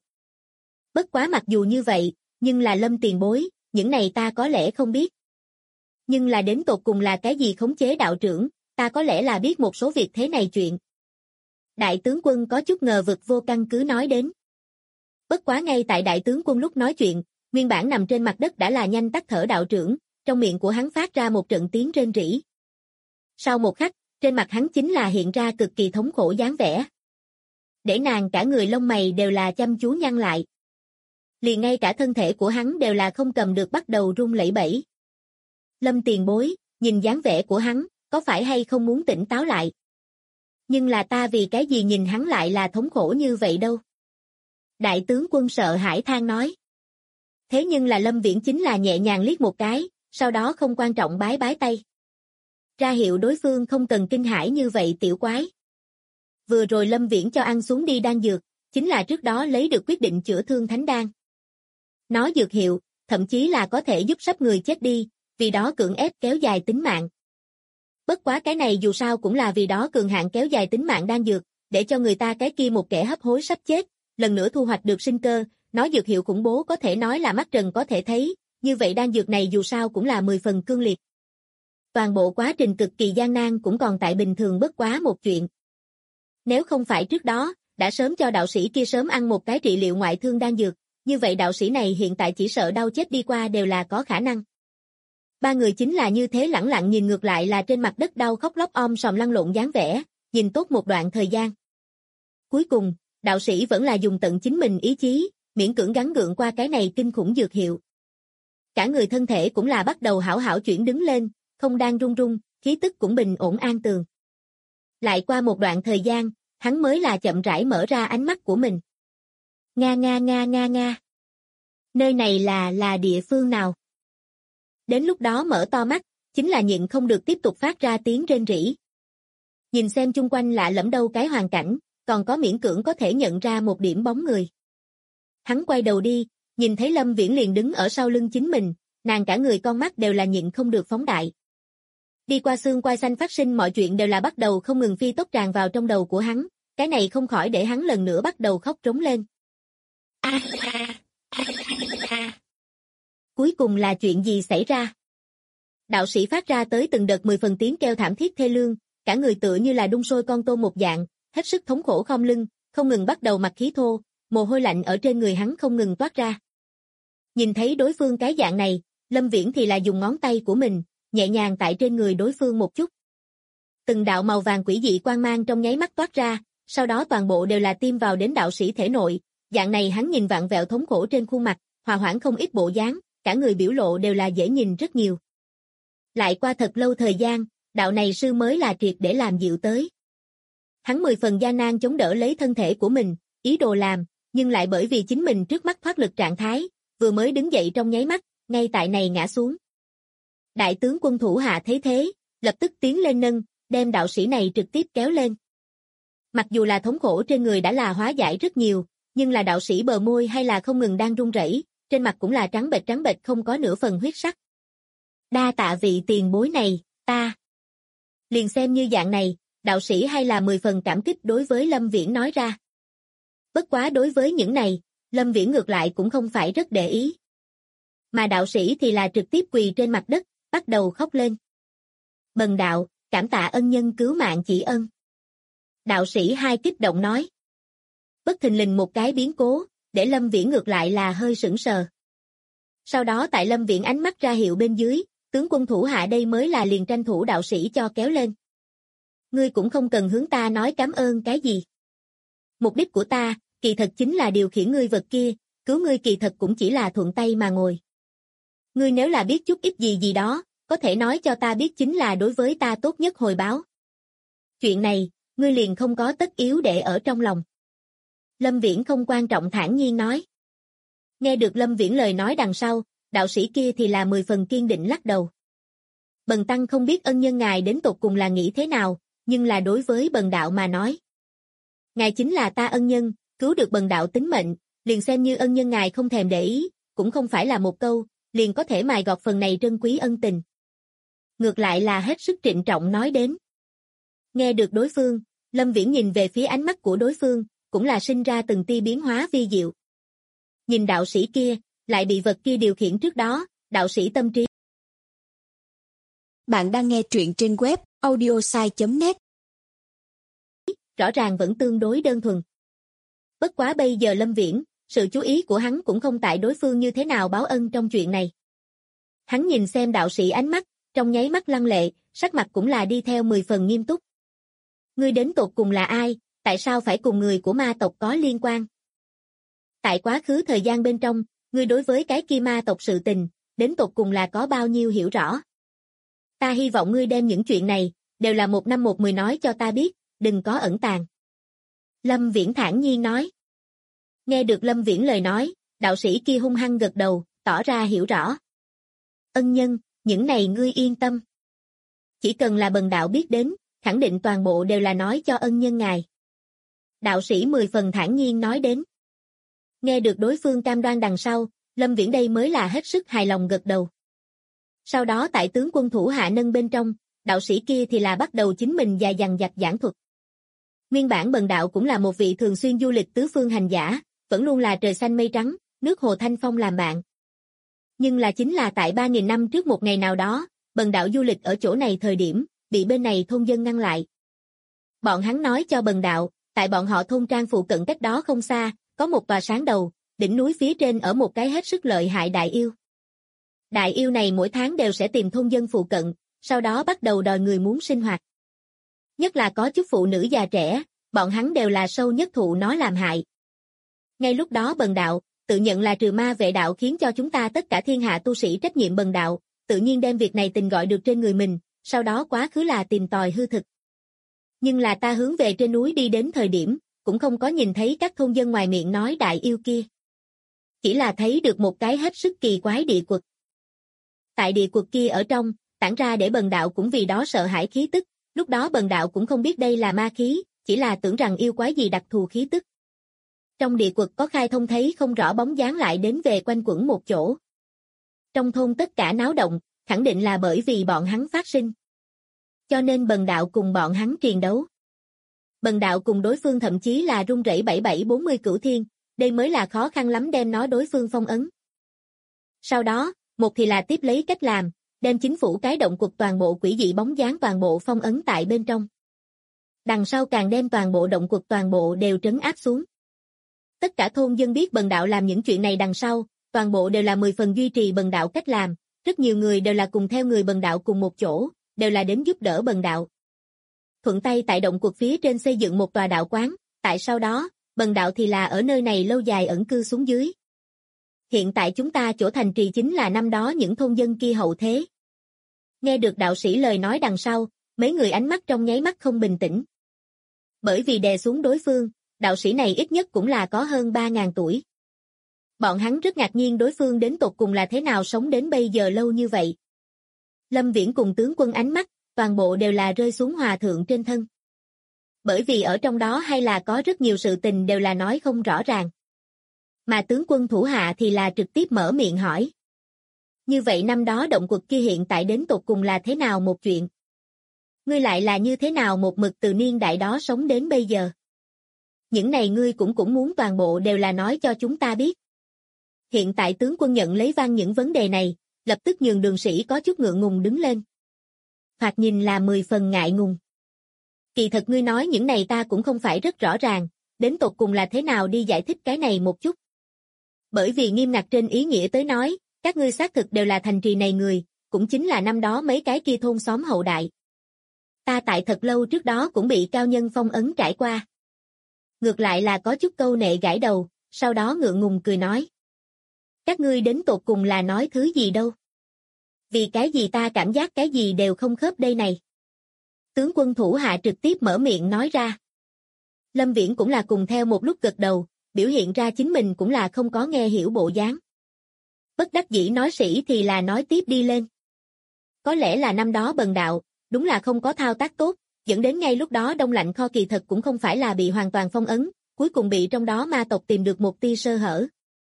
B: Bất quá mặc dù như vậy, nhưng là Lâm tiền bối, những này ta có lẽ không biết. Nhưng là đến tột cùng là cái gì khống chế đạo trưởng, ta có lẽ là biết một số việc thế này chuyện. Đại tướng quân có chút ngờ vực vô căn cứ nói đến. Bất quá ngay tại đại tướng quân lúc nói chuyện, nguyên bản nằm trên mặt đất đã là nhanh tắt thở đạo trưởng, trong miệng của hắn phát ra một trận tiếng rên rỉ. Sau một khắc, trên mặt hắn chính là hiện ra cực kỳ thống khổ dáng vẻ. Để nàng cả người lông mày đều là chăm chú nhăn lại. Liền ngay cả thân thể của hắn đều là không cầm được bắt đầu run lẩy bẩy. Lâm tiền bối, nhìn dáng vẻ của hắn, có phải hay không muốn tỉnh táo lại? Nhưng là ta vì cái gì nhìn hắn lại là thống khổ như vậy đâu? Đại tướng quân sợ hãi than nói. Thế nhưng là Lâm Viễn chính là nhẹ nhàng liếc một cái, sau đó không quan trọng bái bái tay. Ra hiệu đối phương không cần kinh hãi như vậy tiểu quái. Vừa rồi Lâm Viễn cho ăn xuống đi đan dược, chính là trước đó lấy được quyết định chữa thương thánh đan. Nó dược hiệu, thậm chí là có thể giúp sắp người chết đi, vì đó cưỡng ép kéo dài tính mạng. Bất quá cái này dù sao cũng là vì đó cường hạn kéo dài tính mạng đan dược, để cho người ta cái kia một kẻ hấp hối sắp chết, lần nữa thu hoạch được sinh cơ, nó dược hiệu khủng bố có thể nói là mắt trần có thể thấy, như vậy đan dược này dù sao cũng là 10 phần cương liệt. Toàn bộ quá trình cực kỳ gian nan cũng còn tại bình thường bất quá một chuyện. Nếu không phải trước đó, đã sớm cho đạo sĩ kia sớm ăn một cái trị liệu ngoại thương đan dược, như vậy đạo sĩ này hiện tại chỉ sợ đau chết đi qua đều là có khả năng. Ba người chính là như thế lẳng lặng nhìn ngược lại là trên mặt đất đau khóc lóc sòm lăn lộn dáng vẻ, nhìn tốt một đoạn thời gian. Cuối cùng, đạo sĩ vẫn là dùng tận chính mình ý chí, miễn cưỡng gắng gượng qua cái này kinh khủng dược hiệu. Cả người thân thể cũng là bắt đầu hảo hảo chuyển đứng lên, không đang run run, khí tức cũng bình ổn an tường. Lại qua một đoạn thời gian, hắn mới là chậm rãi mở ra ánh mắt của mình. Nga nga nga nga nga. Nơi này là địa phương nào? Đến lúc đó mở to mắt, chính là nhịn không được tiếp tục phát ra tiếng rên rỉ. Nhìn xem chung quanh lạ lẫm đâu cái hoàn cảnh, còn có miễn cưỡng có thể nhận ra một điểm bóng người. Hắn quay đầu đi, nhìn thấy Lâm Viễn liền đứng ở sau lưng chính mình, nàng cả người con mắt đều là nhịn không được phóng đại. Đi qua xương quai xanh phát sinh mọi chuyện đều là bắt đầu không ngừng phi tốc tràn vào trong đầu của hắn, cái này không khỏi để hắn lần nữa bắt đầu khóc trống lên. Cuối cùng là chuyện gì xảy ra? Đạo sĩ phát ra tới từng đợt 10 phần tiếng kêu thảm thiết thê lương, cả người tựa như là đun sôi con tôm một dạng, hết sức thống khổ khom lưng, không ngừng bắt đầu mặc khí thô, mồ hôi lạnh ở trên người hắn không ngừng toát ra. Nhìn thấy đối phương cái dạng này, Lâm Viễn thì là dùng ngón tay của mình, nhẹ nhàng tại trên người đối phương một chút. Từng đạo màu vàng quỷ dị quang mang trong nháy mắt toát ra, sau đó toàn bộ đều là tiêm vào đến đạo sĩ thể nội, dạng này hắn nhìn vặn vẹo thống khổ trên khuôn mặt, hòa hoãn không ít bộ dáng, cả người biểu lộ đều là dễ nhìn rất nhiều. Lại qua thật lâu thời gian, đạo này sư mới là triệt để làm dịu tới. Hắn 10 phần gian nan chống đỡ lấy thân thể của mình, ý đồ làm, nhưng lại bởi vì chính mình trước mắt thoát lực trạng thái, vừa mới đứng dậy trong nháy mắt, ngay tại này ngã xuống. Đại tướng quân thủ hạ thấy thế, lập tức tiến lên nâng, đem đạo sĩ này trực tiếp kéo lên. Mặc dù là thống khổ trên người đã là hóa giải rất nhiều, nhưng là đạo sĩ bờ môi hay là không ngừng đang run rẩy, trên mặt cũng là trắng bệch không có nửa phần huyết sắc. Đa tạ vị tiền bối này, ta. Liền xem như dạng này, đạo sĩ hay là 10 phần cảm kích đối với Lâm Viễn nói ra. Bất quá đối với những này, Lâm Viễn ngược lại cũng không phải rất để ý. Mà đạo sĩ thì là trực tiếp quỳ trên mặt đất, bắt đầu khóc lên. Bần đạo, cảm tạ ân nhân cứu mạng chỉ ân. Đạo sĩ hai kích động nói. Bất thình lình một cái biến cố, để Lâm Viễn ngược lại là hơi sững sờ. Sau đó tại Lâm Viễn ánh mắt ra hiệu bên dưới, tướng quân thủ hạ đây mới là liền tranh thủ đạo sĩ cho kéo lên. Ngươi cũng không cần hướng ta nói cảm ơn cái gì. Mục đích của ta, kỳ thật chính là điều khiển ngươi vật kia, cứu ngươi kỳ thật cũng chỉ là thuận tay mà ngồi. Ngươi nếu là biết chút ít gì đó, có thể nói cho ta biết chính là đối với ta tốt nhất hồi báo. Chuyện này, ngươi liền không có tất yếu để ở trong lòng. Lâm Viễn không quan trọng thản nhiên nói. Nghe được Lâm Viễn lời nói đằng sau, đạo sĩ kia thì là 10 phần kiên định lắc đầu. Bần tăng không biết ân nhân ngài đến tột cùng là nghĩ thế nào, nhưng là đối với bần đạo mà nói. Ngài chính là ta ân nhân, cứu được bần đạo tính mệnh, liền xem như ân nhân ngài không thèm để ý, cũng không phải là một câu, liền có thể mài gọt phần này trân quý ân tình. Ngược lại là hết sức trịnh trọng nói đến. Nghe được đối phương, Lâm Viễn nhìn về phía ánh mắt của đối phương, cũng là sinh ra từng tia biến hóa vi diệu. Nhìn đạo sĩ kia, lại bị vật kia điều khiển trước đó, đạo sĩ tâm trí.
C: Bạn đang nghe truyện trên web audiosai.net.
B: Rõ ràng vẫn tương đối đơn thuần. Bất quá bây giờ Lâm Viễn, sự chú ý của hắn cũng không tại đối phương như thế nào báo ân trong chuyện này. Hắn nhìn xem đạo sĩ ánh mắt, trong nháy mắt lăng lệ, sắc mặt cũng là đi theo 10 phần nghiêm túc. Ngươi đến tột cùng là ai, tại sao phải cùng người của ma tộc có liên quan? Tại quá khứ thời gian bên trong, ngươi đối với cái kia ma tộc sự tình, đến tột cùng là có bao nhiêu hiểu rõ? Ta hy vọng ngươi đem những chuyện này, đều là 1 năm 1 10 nói cho ta biết, đừng có ẩn tàng. Lâm Viễn thản nhiên nói. Nghe được Lâm Viễn lời nói, đạo sĩ kia hung hăng gật đầu, tỏ ra hiểu rõ. Ân nhân, những này ngươi yên tâm. Chỉ cần là bần đạo biết đến, khẳng định toàn bộ đều là nói cho ân nhân ngài. Đạo sĩ 10 phần thản nhiên nói đến. Nghe được đối phương cam đoan đằng sau, Lâm Viễn đây mới là hết sức hài lòng gật đầu. Sau đó tại tướng quân thủ hạ nâng bên trong, đạo sĩ kia thì là bắt đầu chính mình dài dằng dặc giảng thuật. Nguyên bản bần đạo cũng là một vị thường xuyên du lịch tứ phương hành giả, vẫn luôn là trời xanh mây trắng, nước hồ thanh phong làm bạn. Nhưng là chính là tại 3.000 năm trước một ngày nào đó, bần đạo du lịch ở chỗ này thời điểm, bị bên này thôn dân ngăn lại. Bọn hắn nói cho Bần Đạo, tại bọn họ thôn trang phụ cận cách đó không xa, có một tòa sáng đầu, đỉnh núi phía trên ở một cái hết sức lợi hại đại yêu. Đại yêu này mỗi tháng đều sẽ tìm thôn dân phụ cận, sau đó bắt đầu đòi người muốn sinh hoạt. Nhất là có chút phụ nữ già trẻ, bọn hắn đều là sâu nhất thụ nó làm hại. Ngay lúc đó Bần Đạo, tự nhận là trừ ma vệ đạo khiến cho chúng ta tất cả thiên hạ tu sĩ trách nhiệm Bần Đạo, tự nhiên đem việc này tình gọi được trên người mình, sau đó quá khứ là tìm tòi hư thực. Nhưng là ta hướng về trên núi đi đến thời điểm, cũng không có nhìn thấy các thôn dân ngoài miệng nói đại yêu kia. Chỉ là thấy được một cái hết sức kỳ quái địa quật. Tại địa quật kia ở trong, tản ra để Bần Đạo cũng vì đó sợ hãi khí tức, lúc đó Bần Đạo cũng không biết đây là ma khí, chỉ là tưởng rằng yêu quái gì đặc thù khí tức. Trong địa quật có khai thông thấy không rõ bóng dáng lại đến về quanh quẩn một chỗ. Trong thôn tất cả náo động, khẳng định là bởi vì bọn hắn phát sinh. Cho nên Bần Đạo cùng bọn hắn triền đấu. Bần Đạo cùng đối phương thậm chí là run rẩy 7740 cửu thiên, đây mới là khó khăn lắm đem nó đối phương phong ấn. Sau đó, một thì là tiếp lấy cách làm, đem chính phủ cái động quật toàn bộ quỷ dị bóng dáng toàn bộ phong ấn tại bên trong. Đằng sau càng đem toàn bộ động quật toàn bộ đều trấn áp xuống. Tất cả thôn dân biết Bần Đạo làm những chuyện này đằng sau, toàn bộ đều là 10 phần duy trì Bần Đạo cách làm, rất nhiều người đều là cùng theo người Bần Đạo cùng một chỗ, đều là đến giúp đỡ Bần Đạo. Thuận tay tại động quật phía trên xây dựng một tòa đạo quán, tại sau đó, Bần Đạo thì là ở nơi này lâu dài ẩn cư xuống dưới. Hiện tại chúng ta chỗ thành trì chính là năm đó những thôn dân kia hậu thế. Nghe được đạo sĩ lời nói đằng sau, mấy người ánh mắt trong nháy mắt không bình tĩnh. Bởi vì đè xuống đối phương, đạo sĩ này ít nhất cũng là có hơn 3.000 tuổi. Bọn hắn rất ngạc nhiên đối phương đến tột cùng là thế nào sống đến bây giờ lâu như vậy. Lâm Viễn cùng tướng quân ánh mắt, toàn bộ đều là rơi xuống hòa thượng trên thân. Bởi vì ở trong đó hay là có rất nhiều sự tình đều là nói không rõ ràng. Mà tướng quân thủ hạ thì là trực tiếp mở miệng hỏi. Như vậy năm đó động quật kia hiện tại đến tột cùng là thế nào một chuyện? Ngươi lại là như thế nào một mực từ niên đại đó sống đến bây giờ? Những này ngươi cũng muốn toàn bộ đều là nói cho chúng ta biết. Hiện tại tướng quân nhận lấy văn những vấn đề này, lập tức nhường Đường Sĩ có chút ngượng ngùng đứng lên. Thoạt nhìn là 10 phần ngại ngùng. Kỳ thật ngươi nói những này ta cũng không phải rất rõ ràng, đến tột cùng là thế nào đi giải thích cái này một chút. Bởi vì nghiêm ngặt trên ý nghĩa tới nói, các ngươi xác thực đều là thành trì này người, cũng chính là năm đó mấy cái kia thôn xóm hậu đại. Ta tại thật lâu trước đó cũng bị cao nhân phong ấn trải qua. Ngược lại là có chút câu nệ gãi đầu, sau đó ngượng ngùng cười nói. Các ngươi đến tột cùng là nói thứ gì đâu? Vì cái gì ta cảm giác cái gì đều không khớp đây này? Tướng quân thủ hạ trực tiếp mở miệng nói ra. Lâm Viễn cũng là cùng theo một lúc gật đầu, biểu hiện ra chính mình cũng là không có nghe hiểu bộ dáng. Bất đắc dĩ nói sĩ thì là nói tiếp đi lên. Có lẽ là năm đó Bần Đạo, đúng là không có thao tác tốt, dẫn đến ngay lúc đó đông lạnh kho kỳ thật cũng không phải là bị hoàn toàn phong ấn, cuối cùng bị trong đó ma tộc tìm được một tia sơ hở.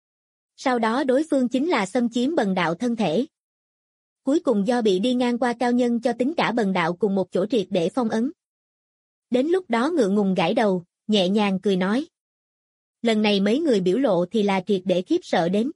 B: Sau đó đối phương chính là xâm chiếm Bần Đạo thân thể. Cuối cùng do bị đi ngang qua cao nhân cho tính cả Bần Đạo cùng một chỗ triệt để phong ấn. Đến lúc đó ngượng ngùng gãi đầu, nhẹ nhàng cười nói. Lần này mấy người biểu lộ thì là triệt để khiếp sợ đến.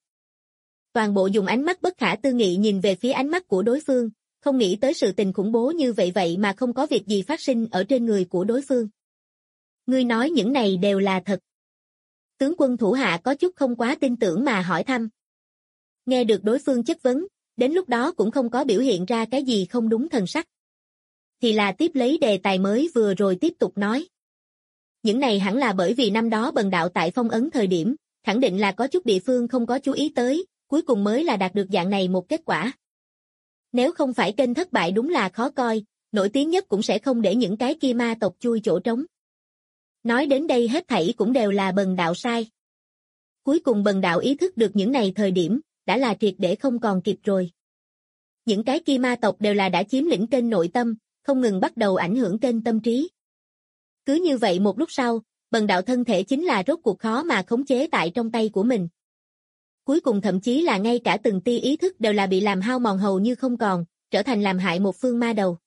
B: Toàn bộ dùng ánh mắt bất khả tư nghị nhìn về phía ánh mắt của đối phương, không nghĩ tới sự tình khủng bố như vậy mà không có việc gì phát sinh ở trên người của đối phương. Ngươi nói những này đều là thật. Tướng quân thủ hạ có chút không quá tin tưởng mà hỏi thăm. Nghe được đối phương chất vấn, đến lúc đó cũng không có biểu hiện ra cái gì không đúng thần sắc. Thì là tiếp lấy đề tài mới vừa rồi tiếp tục nói. Những này hẳn là bởi vì năm đó Bần Đạo tại phong ấn thời điểm, khẳng định là có chút địa phương không có chú ý tới, cuối cùng mới là đạt được dạng này một kết quả. Nếu không phải kênh thất bại đúng là khó coi, nổi tiếng nhất cũng sẽ không để những cái kia ma tộc chui chỗ trống. Nói đến đây hết thảy cũng đều là Bần Đạo sai. Cuối cùng Bần Đạo ý thức được những này thời điểm, đã là triệt để không còn kịp rồi. Những cái kia ma tộc đều là đã chiếm lĩnh kênh nội tâm, không ngừng bắt đầu ảnh hưởng kênh tâm trí. Cứ như vậy một lúc sau, Bần Đạo thân thể chính là rốt cuộc khó mà khống chế tại trong tay của mình. Cuối cùng thậm chí là ngay cả từng tia ý thức đều là bị làm hao mòn hầu như không còn, trở thành làm hại một phương ma đầu.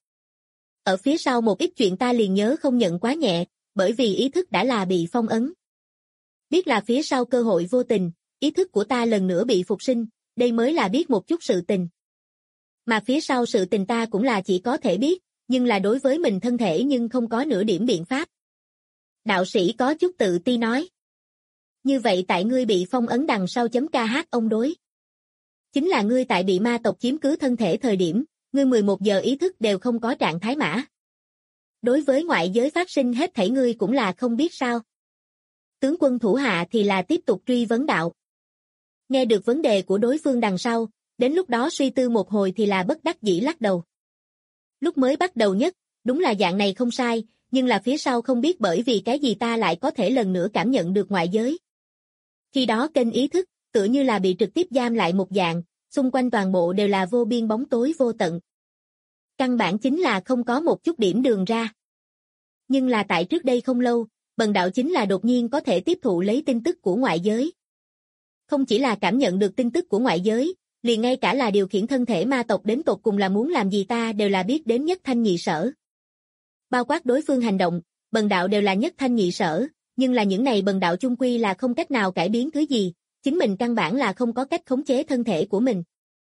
B: Ở phía sau một ít chuyện ta liền nhớ không nhận quá nhẹ, bởi vì ý thức đã là bị phong ấn. Biết là phía sau cơ hội vô tình, ý thức của ta lần nữa bị phục sinh, đây mới là biết một chút sự tình. Mà phía sau sự tình ta cũng là chỉ có thể biết, nhưng là đối với mình thân thể nhưng không có nửa điểm biện pháp. Đạo sĩ có chút tự ti nói. Như vậy tại ngươi bị phong ấn đằng sau KH ông đối. Chính là ngươi tại bị ma tộc chiếm cứ thân thể thời điểm, ngươi 11 giờ ý thức đều không có trạng thái mã. Đối với ngoại giới phát sinh hết thảy ngươi cũng là không biết sao. Tướng quân thủ hạ thì là tiếp tục truy vấn đạo. Nghe được vấn đề của đối phương đằng sau, đến lúc đó suy tư một hồi thì là bất đắc dĩ lắc đầu. Lúc mới bắt đầu nhất, đúng là dạng này không sai, nhưng là phía sau không biết bởi vì cái gì ta lại có thể lần nữa cảm nhận được ngoại giới. Khi đó kênh ý thức, tựa như là bị trực tiếp giam lại một dạng, xung quanh toàn bộ đều là vô biên bóng tối vô tận. Căn bản chính là không có một chút điểm đường ra. Nhưng là tại trước đây không lâu, bần đạo chính là đột nhiên có thể tiếp thụ lấy tin tức của ngoại giới. Không chỉ là cảm nhận được tin tức của ngoại giới, liền ngay cả là điều khiển thân thể ma tộc đến tột cùng là muốn làm gì ta đều là biết đến nhất thanh nhị sở. Bao quát đối phương hành động, bần đạo đều là nhất thanh nhị sở, nhưng là những này bần đạo chung quy là không cách nào cải biến thứ gì, chính mình căn bản là không có cách khống chế thân thể của mình.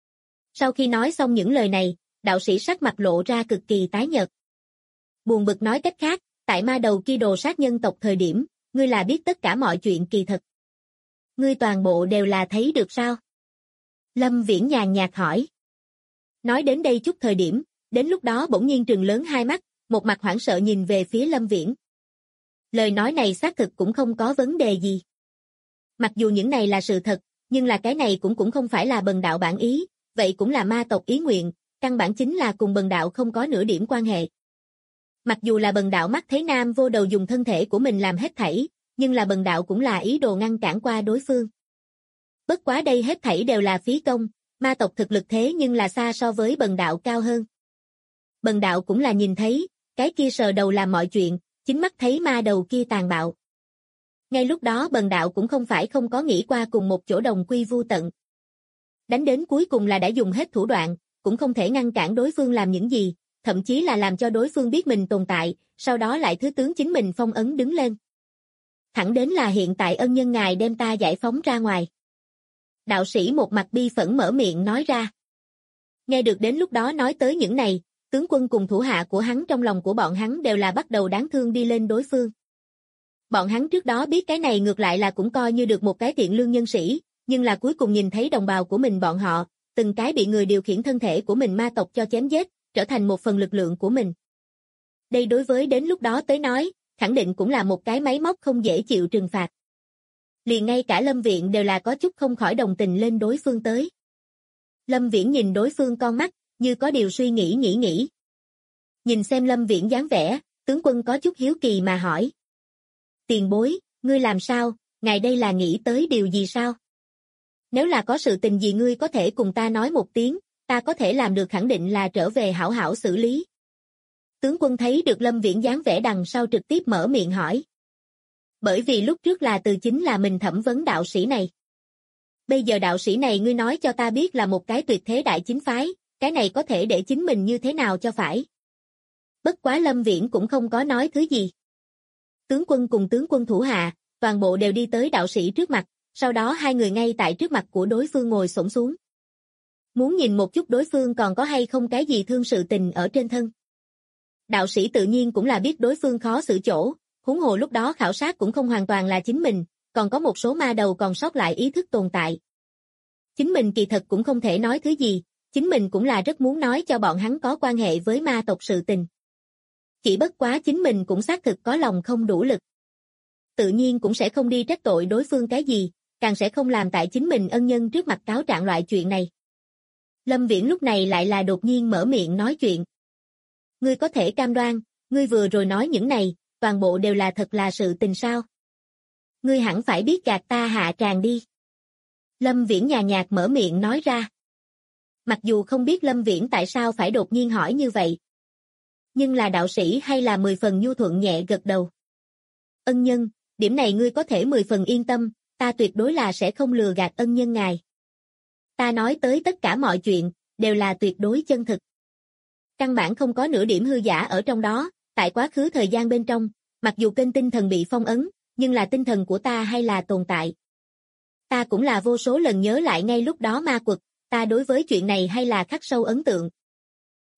B: Sau khi nói xong những lời này, đạo sĩ sắc mặt lộ ra cực kỳ tái nhợt. Buồn bực nói cách khác, tại ma đầu kia đồ sát nhân tộc thời điểm, ngươi là biết tất cả mọi chuyện kỳ thật. Ngươi toàn bộ đều là thấy được sao? Lâm Viễn nhàn nhạt hỏi. Nói đến đây chút thời điểm, đến lúc đó bỗng nhiên trừng lớn hai mắt, một mặt hoảng sợ nhìn về phía Lâm Viễn. Lời nói này xác thực cũng không có vấn đề gì. Mặc dù những này là sự thật, nhưng là cái này cũng không phải là bần đạo bản ý, vậy cũng là ma tộc ý nguyện, căn bản chính là cùng bần đạo không có nửa điểm quan hệ. Mặc dù là bần đạo mắt thấy nam vô đầu dùng thân thể của mình làm hết thảy, nhưng là bần đạo cũng là ý đồ ngăn cản qua đối phương. Bất quá đây hết thảy đều là phí công, ma tộc thực lực thế nhưng là xa so với bần đạo cao hơn. Bần đạo cũng là nhìn thấy, cái kia sờ đầu làm mọi chuyện, chính mắt thấy ma đầu kia tàn bạo. Ngay lúc đó bần đạo cũng không phải không có nghĩ qua cùng một chỗ đồng quy vu tận. Đánh đến cuối cùng là đã dùng hết thủ đoạn, cũng không thể ngăn cản đối phương làm những gì, thậm chí là làm cho đối phương biết mình tồn tại, sau đó lại thứ tướng chính mình phong ấn đứng lên. Thẳng đến là hiện tại ân nhân ngài đem ta giải phóng ra ngoài. Đạo sĩ một mặt bi phẫn mở miệng nói ra. Nghe được đến lúc đó nói tới những này, tướng quân cùng thủ hạ của hắn trong lòng của bọn hắn đều là bắt đầu đáng thương đi lên đối phương. Bọn hắn trước đó biết cái này ngược lại là cũng coi như được một cái thiện lương nhân sĩ, nhưng là cuối cùng nhìn thấy đồng bào của mình bọn họ, từng cái bị người điều khiển thân thể của mình ma tộc cho chém giết, trở thành một phần lực lượng của mình. Đây đối với đến lúc đó tới nói, khẳng định cũng là một cái máy móc không dễ chịu trừng phạt. Liền ngay cả Lâm Viễn đều là có chút không khỏi đồng tình lên đối phương tới. Lâm Viễn nhìn đối phương con mắt, như có điều suy nghĩ. Nhìn xem Lâm Viễn dáng vẻ, tướng quân có chút hiếu kỳ mà hỏi. Tiền bối, ngươi làm sao, ngài đây là nghĩ tới điều gì sao? Nếu là có sự tình gì ngươi có thể cùng ta nói một tiếng, ta có thể làm được khẳng định là trở về hảo hảo xử lý. Tướng quân thấy được Lâm Viễn dáng vẻ đằng sau trực tiếp mở miệng hỏi. Bởi vì lúc trước là từ chính là mình thẩm vấn đạo sĩ này. Bây giờ đạo sĩ này ngươi nói cho ta biết là một cái tuyệt thế đại chính phái, cái này có thể để chính mình như thế nào cho phải. Bất quá Lâm Viễn cũng không có nói thứ gì. Tướng quân cùng tướng quân thủ hạ, toàn bộ đều đi tới đạo sĩ trước mặt, sau đó hai người ngay tại trước mặt của đối phương ngồi xổm xuống. Muốn nhìn một chút đối phương còn có hay không cái gì thương sự tình ở trên thân. Đạo sĩ tự nhiên cũng là biết đối phương khó xử chỗ, huống hồ lúc đó khảo sát cũng không hoàn toàn là chính mình, còn có một số ma đầu còn sót lại ý thức tồn tại. Chính mình kỳ thật cũng không thể nói thứ gì, chính mình cũng là rất muốn nói cho bọn hắn có quan hệ với ma tộc sự tình. Chỉ bất quá chính mình cũng xác thực có lòng không đủ lực. Tự nhiên cũng sẽ không đi trách tội đối phương cái gì, càng sẽ không làm tại chính mình ân nhân trước mặt cáo trạng loại chuyện này. Lâm Viễn lúc này lại là đột nhiên mở miệng nói chuyện. Ngươi có thể cam đoan, ngươi vừa rồi nói những này, toàn bộ đều là thật là sự tình sao? Ngươi hẳn phải biết gạt ta hạ tràng đi. Lâm Viễn nhàn nhạt mở miệng nói ra. Mặc dù không biết Lâm Viễn tại sao phải đột nhiên hỏi như vậy. Nhưng là đạo sĩ hay là 10 phần nhu thuận nhẹ gật đầu. Ân nhân, điểm này ngươi có thể 10 phần yên tâm, ta tuyệt đối là sẽ không lừa gạt ân nhân ngài. Ta nói tới tất cả mọi chuyện, đều là tuyệt đối chân thực. Căn bản không có nửa điểm hư giả ở trong đó, tại quá khứ thời gian bên trong, mặc dù kênh tinh thần bị phong ấn, nhưng là tinh thần của ta hay là tồn tại. Ta cũng là vô số lần nhớ lại ngay lúc đó ma quật, ta đối với chuyện này hay là khắc sâu ấn tượng.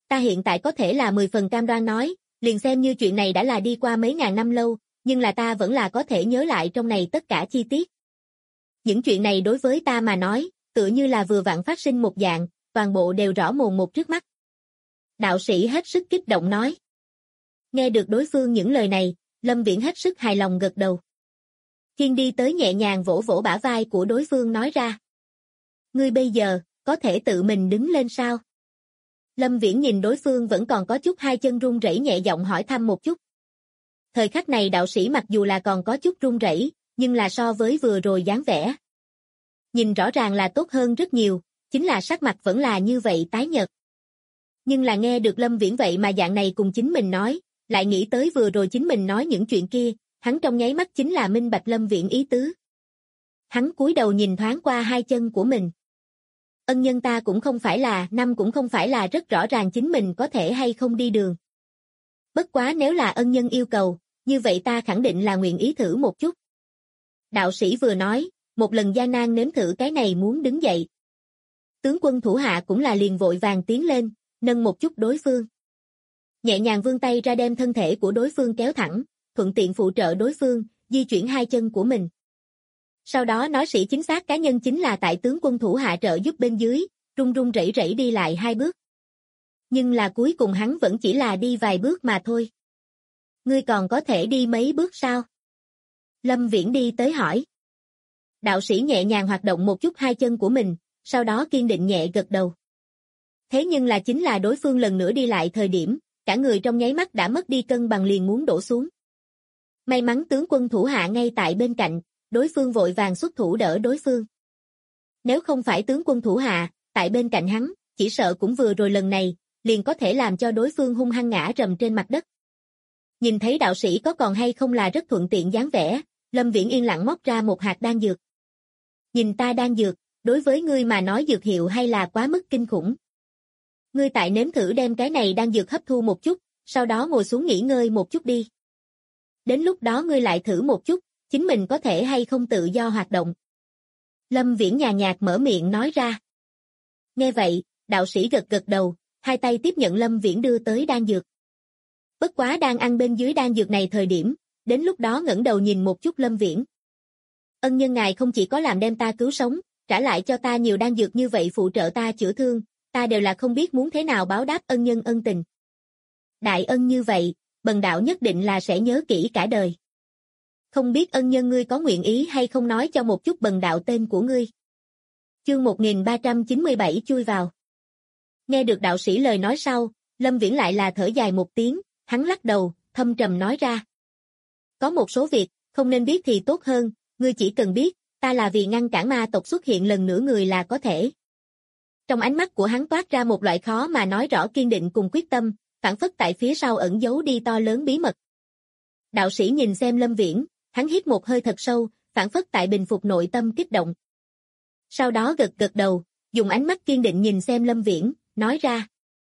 B: Ta hiện tại có thể là 10 phần cam đoan nói, liền xem như chuyện này đã là đi qua mấy ngàn năm lâu, nhưng là ta vẫn là có thể nhớ lại trong này tất cả chi tiết. Những chuyện này đối với ta mà nói, tựa như là vừa vặn phát sinh một dạng, toàn bộ đều rõ mồn một trước mắt. Đạo sĩ hết sức kích động nói. Nghe được đối phương những lời này, Lâm Viễn hết sức hài lòng gật đầu. Kiên đi tới nhẹ nhàng vỗ vỗ bả vai của đối phương nói ra. Ngươi bây giờ, có thể tự mình đứng lên sao? Lâm Viễn nhìn đối phương vẫn còn có chút hai chân run rẩy nhẹ giọng hỏi thăm một chút. Thời khắc này đạo sĩ mặc dù là còn có chút run rẩy, nhưng là so với vừa rồi dáng vẻ. Nhìn rõ ràng là tốt hơn rất nhiều, chính là sắc mặt vẫn là như vậy tái nhợt. Nhưng là nghe được Lâm Viễn vậy mà dạng này cùng chính mình nói, lại nghĩ tới vừa rồi chính mình nói những chuyện kia, hắn trong nháy mắt chính là minh bạch Lâm Viễn ý tứ. Hắn cúi đầu nhìn thoáng qua hai chân của mình. Ân nhân ta cũng không phải là, cũng không phải là rất rõ ràng chính mình có thể hay không đi đường. Bất quá nếu là ân nhân yêu cầu, như vậy ta khẳng định là nguyện ý thử một chút. Đạo sĩ vừa nói, một lần gian nan nếm thử cái này muốn đứng dậy. Tướng quân thủ hạ cũng là liền vội vàng tiến lên, nâng một chút đối phương. Nhẹ nhàng vươn tay ra đem thân thể của đối phương kéo thẳng, thuận tiện phụ trợ đối phương, di chuyển hai chân của mình. Sau đó nói sĩ chính xác cá nhân chính là tại tướng quân thủ hạ trợ giúp bên dưới, run run rẩy rẩy đi lại hai bước. Nhưng là cuối cùng hắn vẫn chỉ là đi vài bước mà thôi. Ngươi còn có thể đi mấy bước sao? Lâm Viễn đi tới hỏi. Đạo sĩ nhẹ nhàng hoạt động một chút hai chân của mình, sau đó kiên định nhẹ gật đầu. Thế nhưng là chính là đối phương lần nữa đi lại thời điểm, cả người trong nháy mắt đã mất đi cân bằng liền muốn đổ xuống. May mắn tướng quân thủ hạ ngay tại bên cạnh, đối phương vội vàng xuất thủ đỡ đối phương. Nếu không phải tướng quân thủ hạ, tại bên cạnh hắn, chỉ sợ cũng vừa rồi lần này, liền có thể làm cho đối phương hung hăng ngã rầm trên mặt đất. Nhìn thấy đạo sĩ có còn hay không là rất thuận tiện dáng vẻ, Lâm Viễn yên lặng móc ra một hạt đan dược. Nhìn ta đan dược, đối với ngươi mà nói dược hiệu hay là quá mức kinh khủng. Ngươi tại nếm thử đem cái này đan dược hấp thu một chút, sau đó ngồi xuống nghỉ ngơi một chút đi. Đến lúc đó ngươi lại thử một chút, chính mình có thể hay không tự do hoạt động. Lâm Viễn nhàn nhạt mở miệng nói ra. Nghe vậy, đạo sĩ gật gật đầu, hai tay tiếp nhận Lâm Viễn đưa tới đan dược. Bất quá đang ăn bên dưới đan dược này thời điểm, đến lúc đó ngẩng đầu nhìn một chút Lâm Viễn. Ân nhân ngài không chỉ có làm đem ta cứu sống, trả lại cho ta nhiều đan dược như vậy phụ trợ ta chữa thương, ta đều là không biết muốn thế nào báo đáp ân nhân ân tình. Đại ân như vậy, bần đạo nhất định là sẽ nhớ kỹ cả đời. Không biết ân nhân ngươi có nguyện ý hay không nói cho một chút bần đạo tên của ngươi. Chương 1397 chui vào. Nghe được đạo sĩ lời nói sau, Lâm Viễn lại là thở dài một tiếng, hắn lắc đầu, thâm trầm nói ra. Có một số việc, không nên biết thì tốt hơn, ngươi chỉ cần biết, ta là vì ngăn cản ma tộc xuất hiện lần nữa người là có thể. Trong ánh mắt của hắn toát ra một loại khó mà nói rõ kiên định cùng quyết tâm, phảng phất tại phía sau ẩn giấu đi to lớn bí mật. Đạo sĩ nhìn xem Lâm Viễn, hắn hít một hơi thật sâu, phảng phất tại bình phục nội tâm kích động. Sau đó gật gật đầu, dùng ánh mắt kiên định nhìn xem Lâm Viễn, nói ra.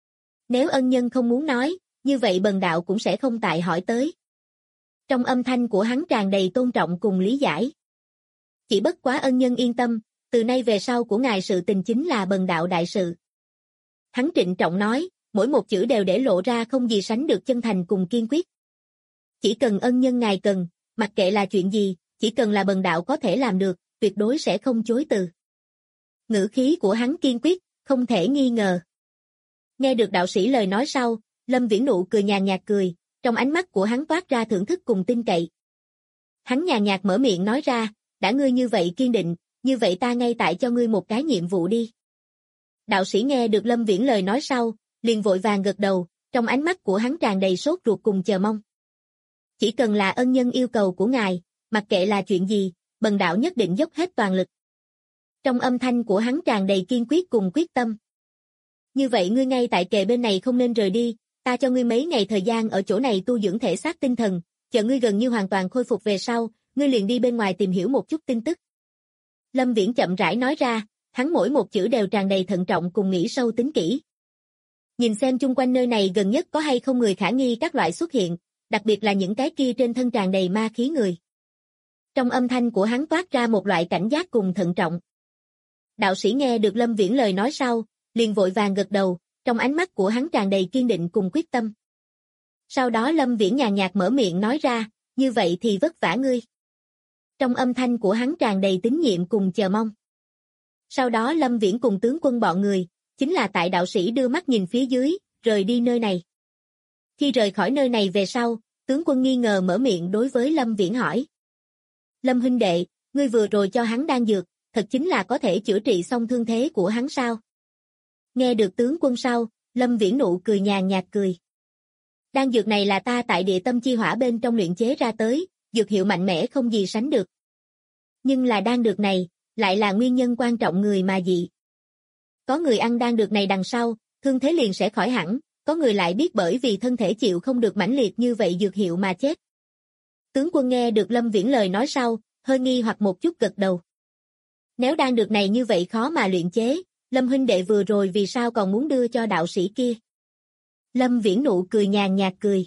B: Nếu ân nhân không muốn nói, như vậy bần đạo cũng sẽ không tại hỏi tới. Trong âm thanh của hắn tràn đầy tôn trọng cùng lý giải. Chỉ bất quá ân nhân yên tâm, từ nay về sau của ngài sự tình chính là bần đạo đại sự. Hắn trịnh trọng nói, mỗi một chữ đều để lộ ra không gì sánh được chân thành cùng kiên quyết. Chỉ cần ân nhân ngài cần, mặc kệ là chuyện gì, chỉ cần là bần đạo có thể làm được, tuyệt đối sẽ không chối từ. Ngữ khí của hắn kiên quyết, không thể nghi ngờ. Nghe được đạo sĩ lời nói sau, Lâm Viễn nụ cười nhàn nhạt cười, trong ánh mắt của hắn toát ra thưởng thức cùng tin cậy. Hắn nhàn nhạt mở miệng nói ra, đã ngươi như vậy kiên định, như vậy ta ngay tại cho ngươi một cái nhiệm vụ đi. Đạo sĩ nghe được Lâm Viễn lời nói sau, liền vội vàng gật đầu, trong ánh mắt của hắn tràn đầy sốt ruột cùng chờ mong. Chỉ cần là ân nhân yêu cầu của ngài, mặc kệ là chuyện gì, bần đạo nhất định dốc hết toàn lực. Trong âm thanh của hắn tràn đầy kiên quyết cùng quyết tâm. Như vậy ngươi ngay tại kề bên này không nên rời đi, ta cho ngươi mấy ngày thời gian ở chỗ này tu dưỡng thể xác tinh thần, chờ ngươi gần như hoàn toàn khôi phục về sau, ngươi liền đi bên ngoài tìm hiểu một chút tin tức. Lâm Viễn chậm rãi nói ra, hắn mỗi một chữ đều tràn đầy thận trọng cùng nghĩ sâu tính kỹ. Nhìn xem chung quanh nơi này gần nhất có hay không người khả nghi các loại xuất hiện, đặc biệt là những cái kia trên thân tràn đầy ma khí người. Trong âm thanh của hắn toát ra một loại cảnh giác cùng thận trọng. Đạo sĩ nghe được Lâm Viễn lời nói sau, liền vội vàng gật đầu, trong ánh mắt của hắn tràn đầy kiên định cùng quyết tâm. Sau đó Lâm Viễn nhàn nhạt mở miệng nói ra, như vậy thì vất vả ngươi. Trong âm thanh của hắn tràn đầy tín nhiệm cùng chờ mong. Sau đó Lâm Viễn cùng tướng quân bọn người, chính là tại đạo sĩ đưa mắt nhìn phía dưới, rời đi nơi này. Khi rời khỏi nơi này về sau, tướng quân nghi ngờ mở miệng đối với Lâm Viễn hỏi. Lâm huynh đệ, ngươi vừa rồi cho hắn đan dược, thật chính là có thể chữa trị xong thương thế của hắn sao? Nghe được tướng quân sau, Lâm Viễn nụ cười nhàn nhạt cười. Đan dược này là ta tại địa tâm chi hỏa bên trong luyện chế ra tới, dược hiệu mạnh mẽ không gì sánh được. Nhưng là đan dược này, lại là nguyên nhân quan trọng người mà dị. Có người ăn đan dược này đằng sau, thương thế liền sẽ khỏi hẳn, có người lại biết bởi vì thân thể chịu không được mãnh liệt như vậy dược hiệu mà chết. Tướng quân nghe được Lâm Viễn lời nói sau, hơi nghi hoặc một chút gật đầu. Nếu đan dược này như vậy khó mà luyện chế, Lâm huynh đệ vừa rồi vì sao còn muốn đưa cho đạo sĩ kia? Lâm Viễn nụ cười nhàn nhạt cười.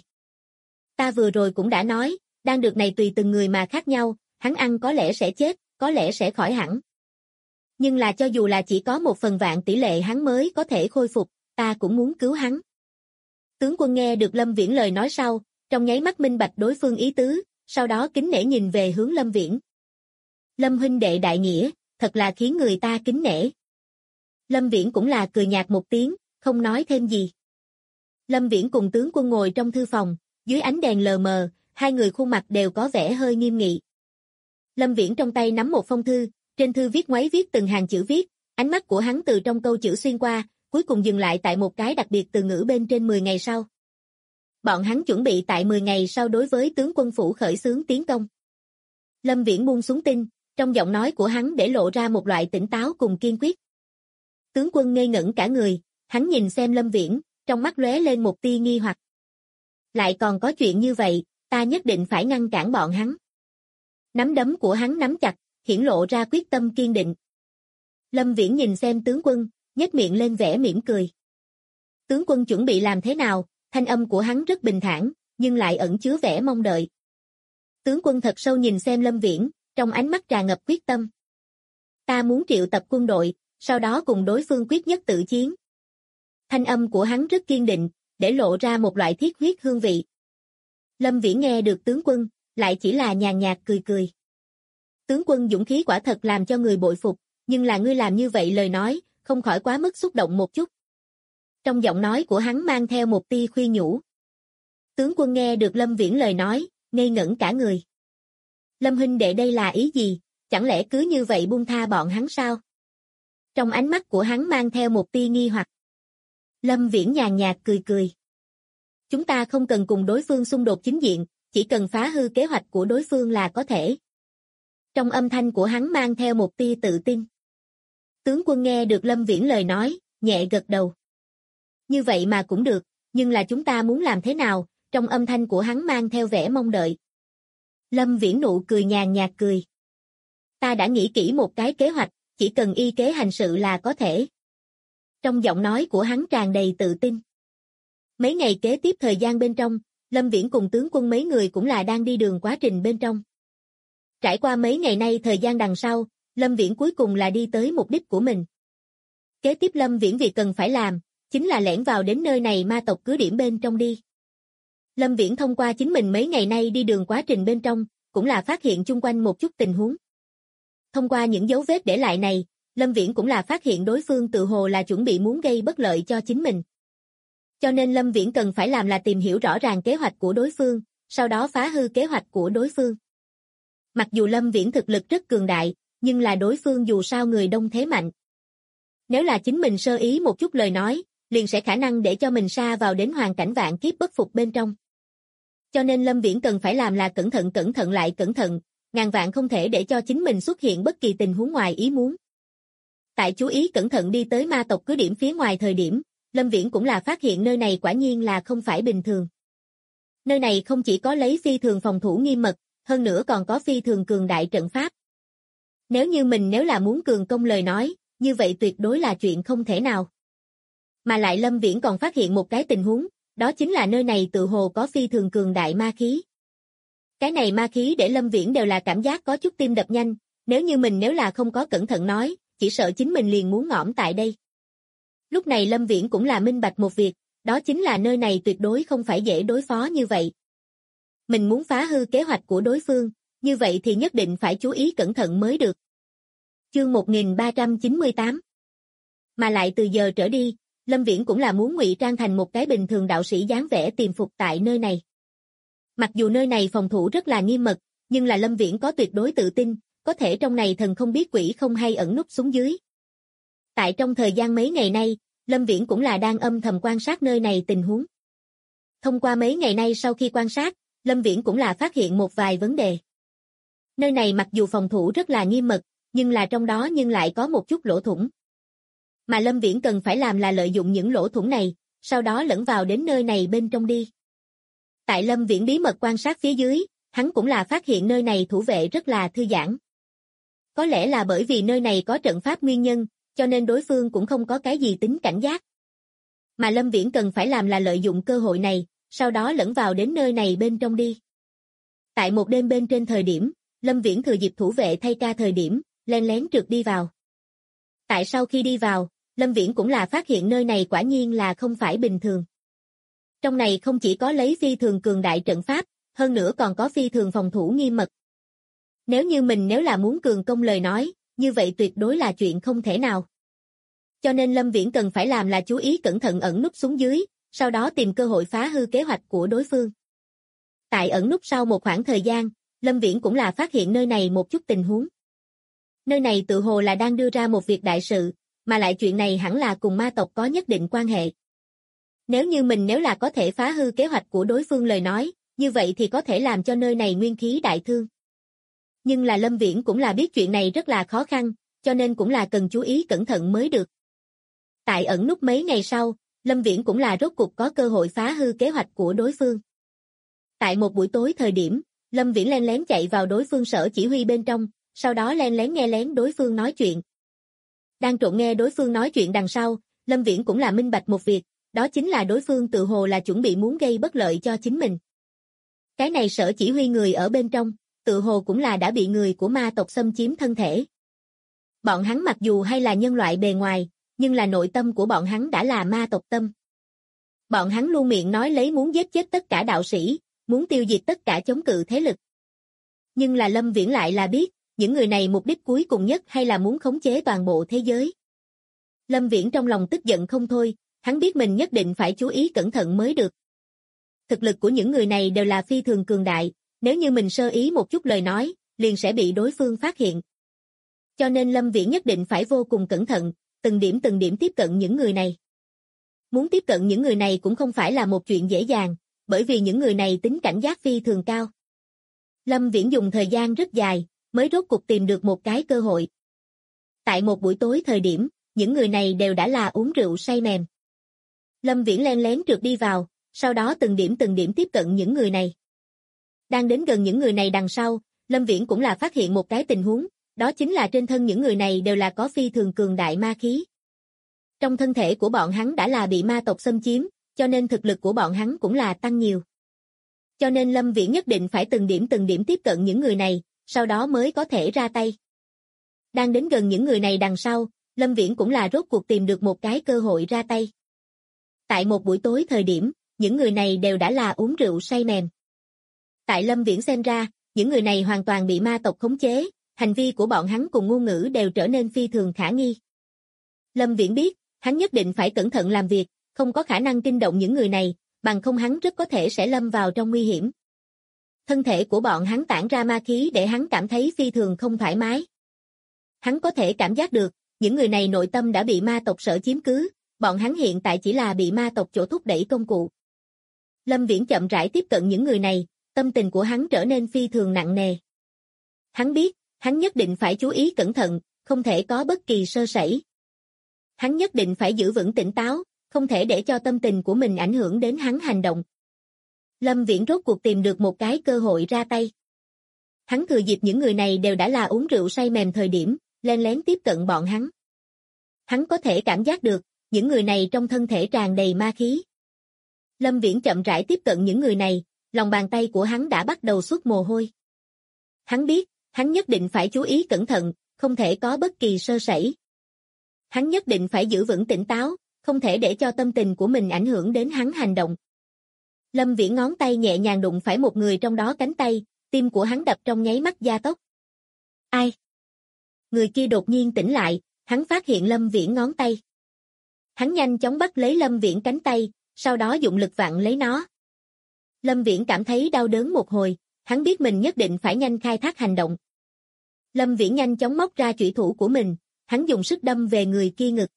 B: Ta vừa rồi cũng đã nói, đan dược này tùy từng người mà khác nhau, hắn ăn có lẽ sẽ chết, có lẽ sẽ khỏi hẳn. Nhưng là cho dù là chỉ có 1/1000 tỷ lệ hắn mới có thể khôi phục, ta cũng muốn cứu hắn. Tướng quân nghe được Lâm Viễn lời nói sau, trong nháy mắt minh bạch đối phương ý tứ, sau đó kính nể nhìn về hướng Lâm Viễn. Lâm huynh đệ đại nghĩa, thật là khiến người ta kính nể. Lâm Viễn cũng là cười nhạt một tiếng, không nói thêm gì. Lâm Viễn cùng tướng quân ngồi trong thư phòng, dưới ánh đèn lờ mờ, hai người khuôn mặt đều có vẻ hơi nghiêm nghị. Lâm Viễn trong tay nắm một phong thư, trên thư viết ngoáy viết từng hàng chữ viết, ánh mắt của hắn từ trong câu chữ xuyên qua, cuối cùng dừng lại tại một cái đặc biệt từ ngữ bên trên 10 ngày sau. Bọn hắn chuẩn bị tại 10 ngày sau đối với tướng quân phủ khởi xướng tiến công. Lâm Viễn buông xuống tin, trong giọng nói của hắn để lộ ra một loại tỉnh táo cùng kiên quyết. Tướng quân ngây ngẩn cả người, hắn nhìn xem Lâm Viễn, trong mắt lóe lên một tia nghi hoặc. Lại còn có chuyện như vậy, ta nhất định phải ngăn cản bọn hắn. Nắm đấm của hắn nắm chặt, hiển lộ ra quyết tâm kiên định. Lâm Viễn nhìn xem tướng quân, nhếch miệng lên vẻ mỉm cười. Tướng quân chuẩn bị làm thế nào? Thanh âm của hắn rất bình thản, nhưng lại ẩn chứa vẻ mong đợi. Tướng quân thật sâu nhìn xem Lâm Viễn, trong ánh mắt tràn ngập quyết tâm. Ta muốn triệu tập quân đội, sau đó cùng đối phương quyết nhất tự chiến. Thanh âm của hắn rất kiên định, để lộ ra một loại thiết huyết hương vị. Lâm Viễn nghe được tướng quân, lại chỉ là nhàn nhạt cười cười. Tướng quân dũng khí quả thật làm cho người bội phục, nhưng là ngươi làm như vậy lời nói, không khỏi quá mức xúc động một chút. Trong giọng nói của hắn mang theo một tia khuyên nhủ. Tướng quân nghe được Lâm Viễn lời nói, ngây ngẩn cả người. Lâm huynh đệ đây là ý gì, chẳng lẽ cứ như vậy buông tha bọn hắn sao? Trong ánh mắt của hắn mang theo một tia nghi hoặc. Lâm Viễn nhàn nhạt cười cười. Chúng ta không cần cùng đối phương xung đột chính diện, chỉ cần phá hư kế hoạch của đối phương là có thể. Trong âm thanh của hắn mang theo một tia tự tin. Tướng quân nghe được Lâm Viễn lời nói, nhẹ gật đầu. Như vậy mà cũng được, nhưng là chúng ta muốn làm thế nào? Trong âm thanh của hắn mang theo vẻ mong đợi. Lâm Viễn nụ cười nhàn nhạt cười. Ta đã nghĩ kỹ một cái kế hoạch, chỉ cần y kế hành sự là có thể. Trong giọng nói của hắn tràn đầy tự tin. Mấy ngày kế tiếp thời gian bên trong, Lâm Viễn cùng tướng quân mấy người cũng là đang đi đường quá trình bên trong. Trải qua mấy ngày nay thời gian đằng sau, Lâm Viễn cuối cùng là đi tới mục đích của mình. Kế tiếp Lâm Viễn việc cần phải làm, chính là lẻn vào đến nơi này ma tộc cứ điểm bên trong đi. Lâm Viễn thông qua chính mình mấy ngày nay đi đường quá trình bên trong, cũng là phát hiện chung quanh một chút tình huống. Thông qua những dấu vết để lại này, Lâm Viễn cũng là phát hiện đối phương tự hồ là chuẩn bị muốn gây bất lợi cho chính mình. Cho nên Lâm Viễn cần phải làm là tìm hiểu rõ ràng kế hoạch của đối phương, sau đó phá hư kế hoạch của đối phương. Mặc dù Lâm Viễn thực lực rất cường đại, nhưng là đối phương dù sao người đông thế mạnh. Nếu là chính mình sơ ý một chút lời nói, liền sẽ khả năng để cho mình sa vào đến hoàn cảnh vạn kiếp bất phục bên trong. Cho nên Lâm Viễn cần phải làm là cẩn thận lại cẩn thận, ngàn vạn không thể để cho chính mình xuất hiện bất kỳ tình huống ngoài ý muốn. Tại chú ý cẩn thận đi tới ma tộc cứ điểm phía ngoài thời điểm, Lâm Viễn cũng là phát hiện nơi này quả nhiên là không phải bình thường. Nơi này không chỉ có lấy phi thường phòng thủ nghiêm mật, hơn nữa còn có phi thường cường đại trận pháp. Nếu là muốn cường công lời nói, như vậy tuyệt đối là chuyện không thể nào. Mà lại Lâm Viễn còn phát hiện một cái tình huống, đó chính là nơi này tự hồ có phi thường cường đại ma khí. Cái này ma khí để Lâm Viễn đều là cảm giác có chút tim đập nhanh, nếu là không có cẩn thận nói, chỉ sợ chính mình liền muốn ngõm tại đây. Lúc này Lâm Viễn cũng là minh bạch một việc, đó chính là nơi này tuyệt đối không phải dễ đối phó như vậy. Mình muốn phá hư kế hoạch của đối phương, như vậy thì nhất định phải chú ý cẩn thận mới được. Chương 1398. Mà lại từ giờ trở đi, Lâm Viễn cũng là muốn ngụy trang thành một cái bình thường đạo sĩ dáng vẻ tiềm phục tại nơi này. Mặc dù nơi này phòng thủ rất là nghiêm mật, nhưng là Lâm Viễn có tuyệt đối tự tin, có thể trong này thần không biết quỷ không hay ẩn núp xuống dưới. Tại trong thời gian mấy ngày nay, Lâm Viễn cũng là đang âm thầm quan sát nơi này tình huống. Thông qua mấy ngày nay sau khi quan sát, Lâm Viễn cũng là phát hiện một vài vấn đề. Nơi này mặc dù phòng thủ rất là nghiêm mật, nhưng là trong đó nhưng lại có một chút lỗ thủng. Mà Lâm Viễn cần phải làm là lợi dụng những lỗ thủng này, sau đó lẫn vào đến nơi này bên trong đi. Tại Lâm Viễn bí mật quan sát phía dưới, hắn cũng là phát hiện nơi này thủ vệ rất là thư giãn. Có lẽ là bởi vì nơi này có trận pháp nguyên nhân, cho nên đối phương cũng không có cái gì tính cảnh giác. Mà Lâm Viễn cần phải làm là lợi dụng cơ hội này, sau đó lẫn vào đến nơi này bên trong đi. Tại một đêm bên trên thời điểm, Lâm Viễn thừa dịp thủ vệ thay ca thời điểm, len lén trượt đi vào. Tại sau khi đi vào, Lâm Viễn cũng là phát hiện nơi này quả nhiên là không phải bình thường. Trong này không chỉ có lấy phi thường cường đại trận pháp, hơn nữa còn có phi thường phòng thủ nghiêm mật. Nếu là muốn cường công lời nói, như vậy tuyệt đối là chuyện không thể nào. Cho nên Lâm Viễn cần phải làm là chú ý cẩn thận ẩn núp xuống dưới, sau đó tìm cơ hội phá hư kế hoạch của đối phương. Tại ẩn núp sau một khoảng thời gian, Lâm Viễn cũng là phát hiện nơi này một chút tình huống. Nơi này tự hồ là đang đưa ra một việc đại sự, mà lại chuyện này hẳn là cùng ma tộc có nhất định quan hệ. Nếu là có thể phá hư kế hoạch của đối phương lời nói, như vậy thì có thể làm cho nơi này nguyên khí đại thương. Nhưng là Lâm Viễn cũng là biết chuyện này rất là khó khăn, cho nên cũng là cần chú ý cẩn thận mới được. Tại ẩn núp mấy ngày sau, Lâm Viễn cũng là rốt cuộc có cơ hội phá hư kế hoạch của đối phương. Tại một buổi tối thời điểm, Lâm Viễn len lén chạy vào đối phương sở chỉ huy bên trong, sau đó len lén nghe lén đối phương nói chuyện. Đang trộn nghe đối phương nói chuyện đằng sau, Lâm Viễn cũng là minh bạch một việc, đó chính là đối phương tự hồ là chuẩn bị muốn gây bất lợi cho chính mình. Cái này sở chỉ huy người ở bên trong, tự hồ cũng là đã bị người của ma tộc xâm chiếm thân thể. Bọn hắn mặc dù hay là nhân loại bề ngoài, nhưng là nội tâm của bọn hắn đã là ma tộc tâm. Bọn hắn luôn miệng nói lấy muốn giết chết tất cả đạo sĩ, muốn tiêu diệt tất cả chống cự thế lực. Nhưng là Lâm Viễn lại là biết, những người này mục đích cuối cùng nhất hay là muốn khống chế toàn bộ thế giới. Lâm Viễn trong lòng tức giận không thôi, hắn biết mình nhất định phải chú ý cẩn thận mới được. Thực lực của những người này đều là phi thường cường đại, nếu như mình sơ ý một chút lời nói, liền sẽ bị đối phương phát hiện. Cho nên Lâm Viễn nhất định phải vô cùng cẩn thận, từng điểm tiếp cận những người này. Muốn tiếp cận những người này cũng không phải là một chuyện dễ dàng, bởi vì những người này tính cảnh giác phi thường cao. Lâm Viễn dùng thời gian rất dài, mới rốt cuộc tìm được một cái cơ hội. Tại một buổi tối thời điểm, những người này đều đã là uống rượu say mềm. Lâm Viễn len lén trượt đi vào, sau đó từng điểm tiếp cận những người này. Đang đến gần những người này đằng sau, Lâm Viễn cũng là phát hiện một cái tình huống, đó chính là trên thân những người này đều là có phi thường cường đại ma khí. Trong thân thể của bọn hắn đã là bị ma tộc xâm chiếm, cho nên thực lực của bọn hắn cũng là tăng nhiều. Cho nên Lâm Viễn nhất định phải từng điểm tiếp cận những người này, sau đó mới có thể ra tay. Đang đến gần những người này đằng sau, Lâm Viễn cũng là rốt cuộc tìm được một cái cơ hội ra tay. Tại một buổi tối thời điểm, những người này đều đã là uống rượu say mềm. Tại Lâm Viễn xem ra, những người này hoàn toàn bị ma tộc khống chế, hành vi của bọn hắn cùng ngôn ngữ đều trở nên phi thường khả nghi. Lâm Viễn biết, hắn nhất định phải cẩn thận làm việc, không có khả năng kinh động những người này, bằng không hắn rất có thể sẽ lâm vào trong nguy hiểm. Thân thể của bọn hắn tản ra ma khí để hắn cảm thấy phi thường không thoải mái. Hắn có thể cảm giác được, những người này nội tâm đã bị ma tộc sở chiếm cứ, bọn hắn hiện tại chỉ là bị ma tộc chỗ thúc đẩy công cụ. Lâm Viễn chậm rãi tiếp cận những người này, tâm tình của hắn trở nên phi thường nặng nề. Hắn biết, hắn nhất định phải chú ý cẩn thận, không thể có bất kỳ sơ sẩy. Hắn nhất định phải giữ vững tỉnh táo, không thể để cho tâm tình của mình ảnh hưởng đến hắn hành động. Lâm Viễn rốt cuộc tìm được một cái cơ hội ra tay. Hắn thừa dịp những người này đều đã là uống rượu say mềm thời điểm, len lén tiếp cận bọn hắn. Hắn có thể cảm giác được, những người này trong thân thể tràn đầy ma khí. Lâm Viễn chậm rãi tiếp cận những người này, lòng bàn tay của hắn đã bắt đầu xuất mồ hôi. Hắn biết, hắn nhất định phải chú ý cẩn thận, không thể có bất kỳ sơ sẩy. Hắn nhất định phải giữ vững tỉnh táo, không thể để cho tâm tình của mình ảnh hưởng đến hắn hành động. Lâm Viễn ngón tay nhẹ nhàng đụng phải một người trong đó cánh tay, tim của hắn đập trong nháy mắt gia tốc. Ai? Người kia đột nhiên tỉnh lại, hắn phát hiện Lâm Viễn ngón tay. Hắn nhanh chóng bắt lấy Lâm Viễn cánh tay, sau đó dụng lực vặn lấy nó. Lâm Viễn cảm thấy đau đớn một hồi, hắn biết mình nhất định phải nhanh khai thác hành động. Lâm Viễn nhanh chóng móc ra chủy thủ của mình, hắn dùng sức đâm về người kia ngực.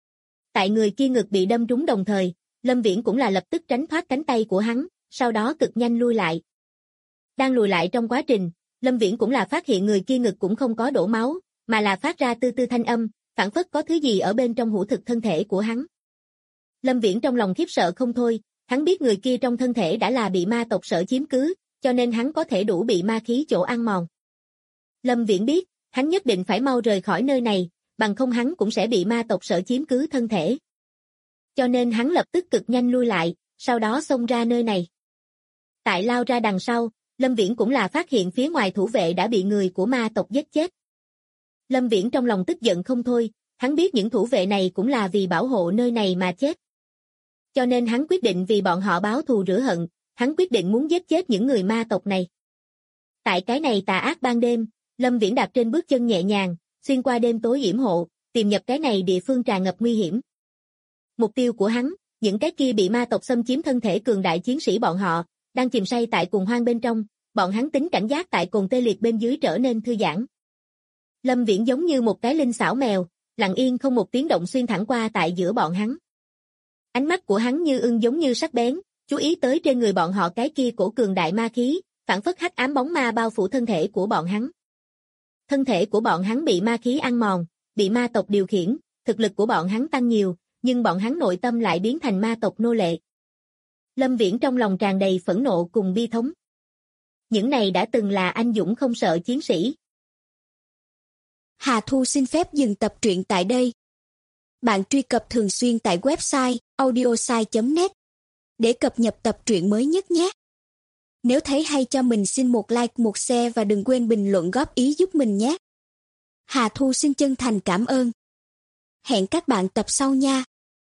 B: Tại người kia ngực bị đâm trúng đồng thời, Lâm Viễn cũng là lập tức tránh thoát cánh tay của hắn, sau đó cực nhanh lui lại. Đang lùi lại trong quá trình, Lâm Viễn cũng là phát hiện người kia ngực cũng không có đổ máu, mà là phát ra tư tư thanh âm, phảng phất có thứ gì ở bên trong hữu thực thân thể của hắn. Lâm Viễn trong lòng khiếp sợ không thôi, hắn biết người kia trong thân thể đã là bị ma tộc Sở chiếm cứ, cho nên hắn có thể đủ bị ma khí chỗ ăn mòn. Lâm Viễn biết, hắn nhất định phải mau rời khỏi nơi này, bằng không hắn cũng sẽ bị ma tộc Sở chiếm cứ thân thể. Cho nên hắn lập tức cực nhanh lui lại, sau đó xông ra nơi này. Tại lao ra đằng sau, Lâm Viễn cũng là phát hiện phía ngoài thủ vệ đã bị người của ma tộc giết chết. Lâm Viễn trong lòng tức giận không thôi, hắn biết những thủ vệ này cũng là vì bảo hộ nơi này mà chết. Cho nên hắn quyết định vì bọn họ báo thù rửa hận, hắn quyết định muốn giết chết những người ma tộc này. Tại cái này tà ác ban đêm, Lâm Viễn đạp trên bước chân nhẹ nhàng, xuyên qua đêm tối yểm hộ, tìm nhập cái này địa phương tràn ngập nguy hiểm. Mục tiêu của hắn, những cái kia bị ma tộc xâm chiếm thân thể cường đại chiến sĩ bọn họ, đang chìm say tại cuồng hoang bên trong, bọn hắn tính cảnh giác tại cồn tê liệt bên dưới trở nên thư giãn. Lâm Viễn giống như một cái linh xảo mèo, lặng yên không một tiếng động xuyên thẳng qua tại giữa bọn hắn. Ánh mắt của hắn như ưng giống như sắc bén, chú ý tới trên người bọn họ cái kia cổ cường đại ma khí, phảng phất hắc ám bóng ma bao phủ thân thể của bọn hắn. Thân thể của bọn hắn bị ma khí ăn mòn, bị ma tộc điều khiển, thực lực của bọn hắn tăng nhiều, nhưng bọn hắn nội tâm lại biến thành ma tộc nô lệ. Lâm Viễn trong lòng tràn đầy phẫn nộ cùng bi thống. Những này đã từng là anh dũng không sợ chiến sĩ.
C: Hà Thu xin phép dừng tập truyện tại đây. Bạn truy cập thường xuyên tại website audiosai.net để cập nhật tập truyện mới nhất nhé. Nếu thấy hay cho mình xin một like, một share và đừng quên bình luận góp ý giúp mình nhé. Hà Thu xin chân thành cảm ơn. Hẹn các bạn tập sau nha.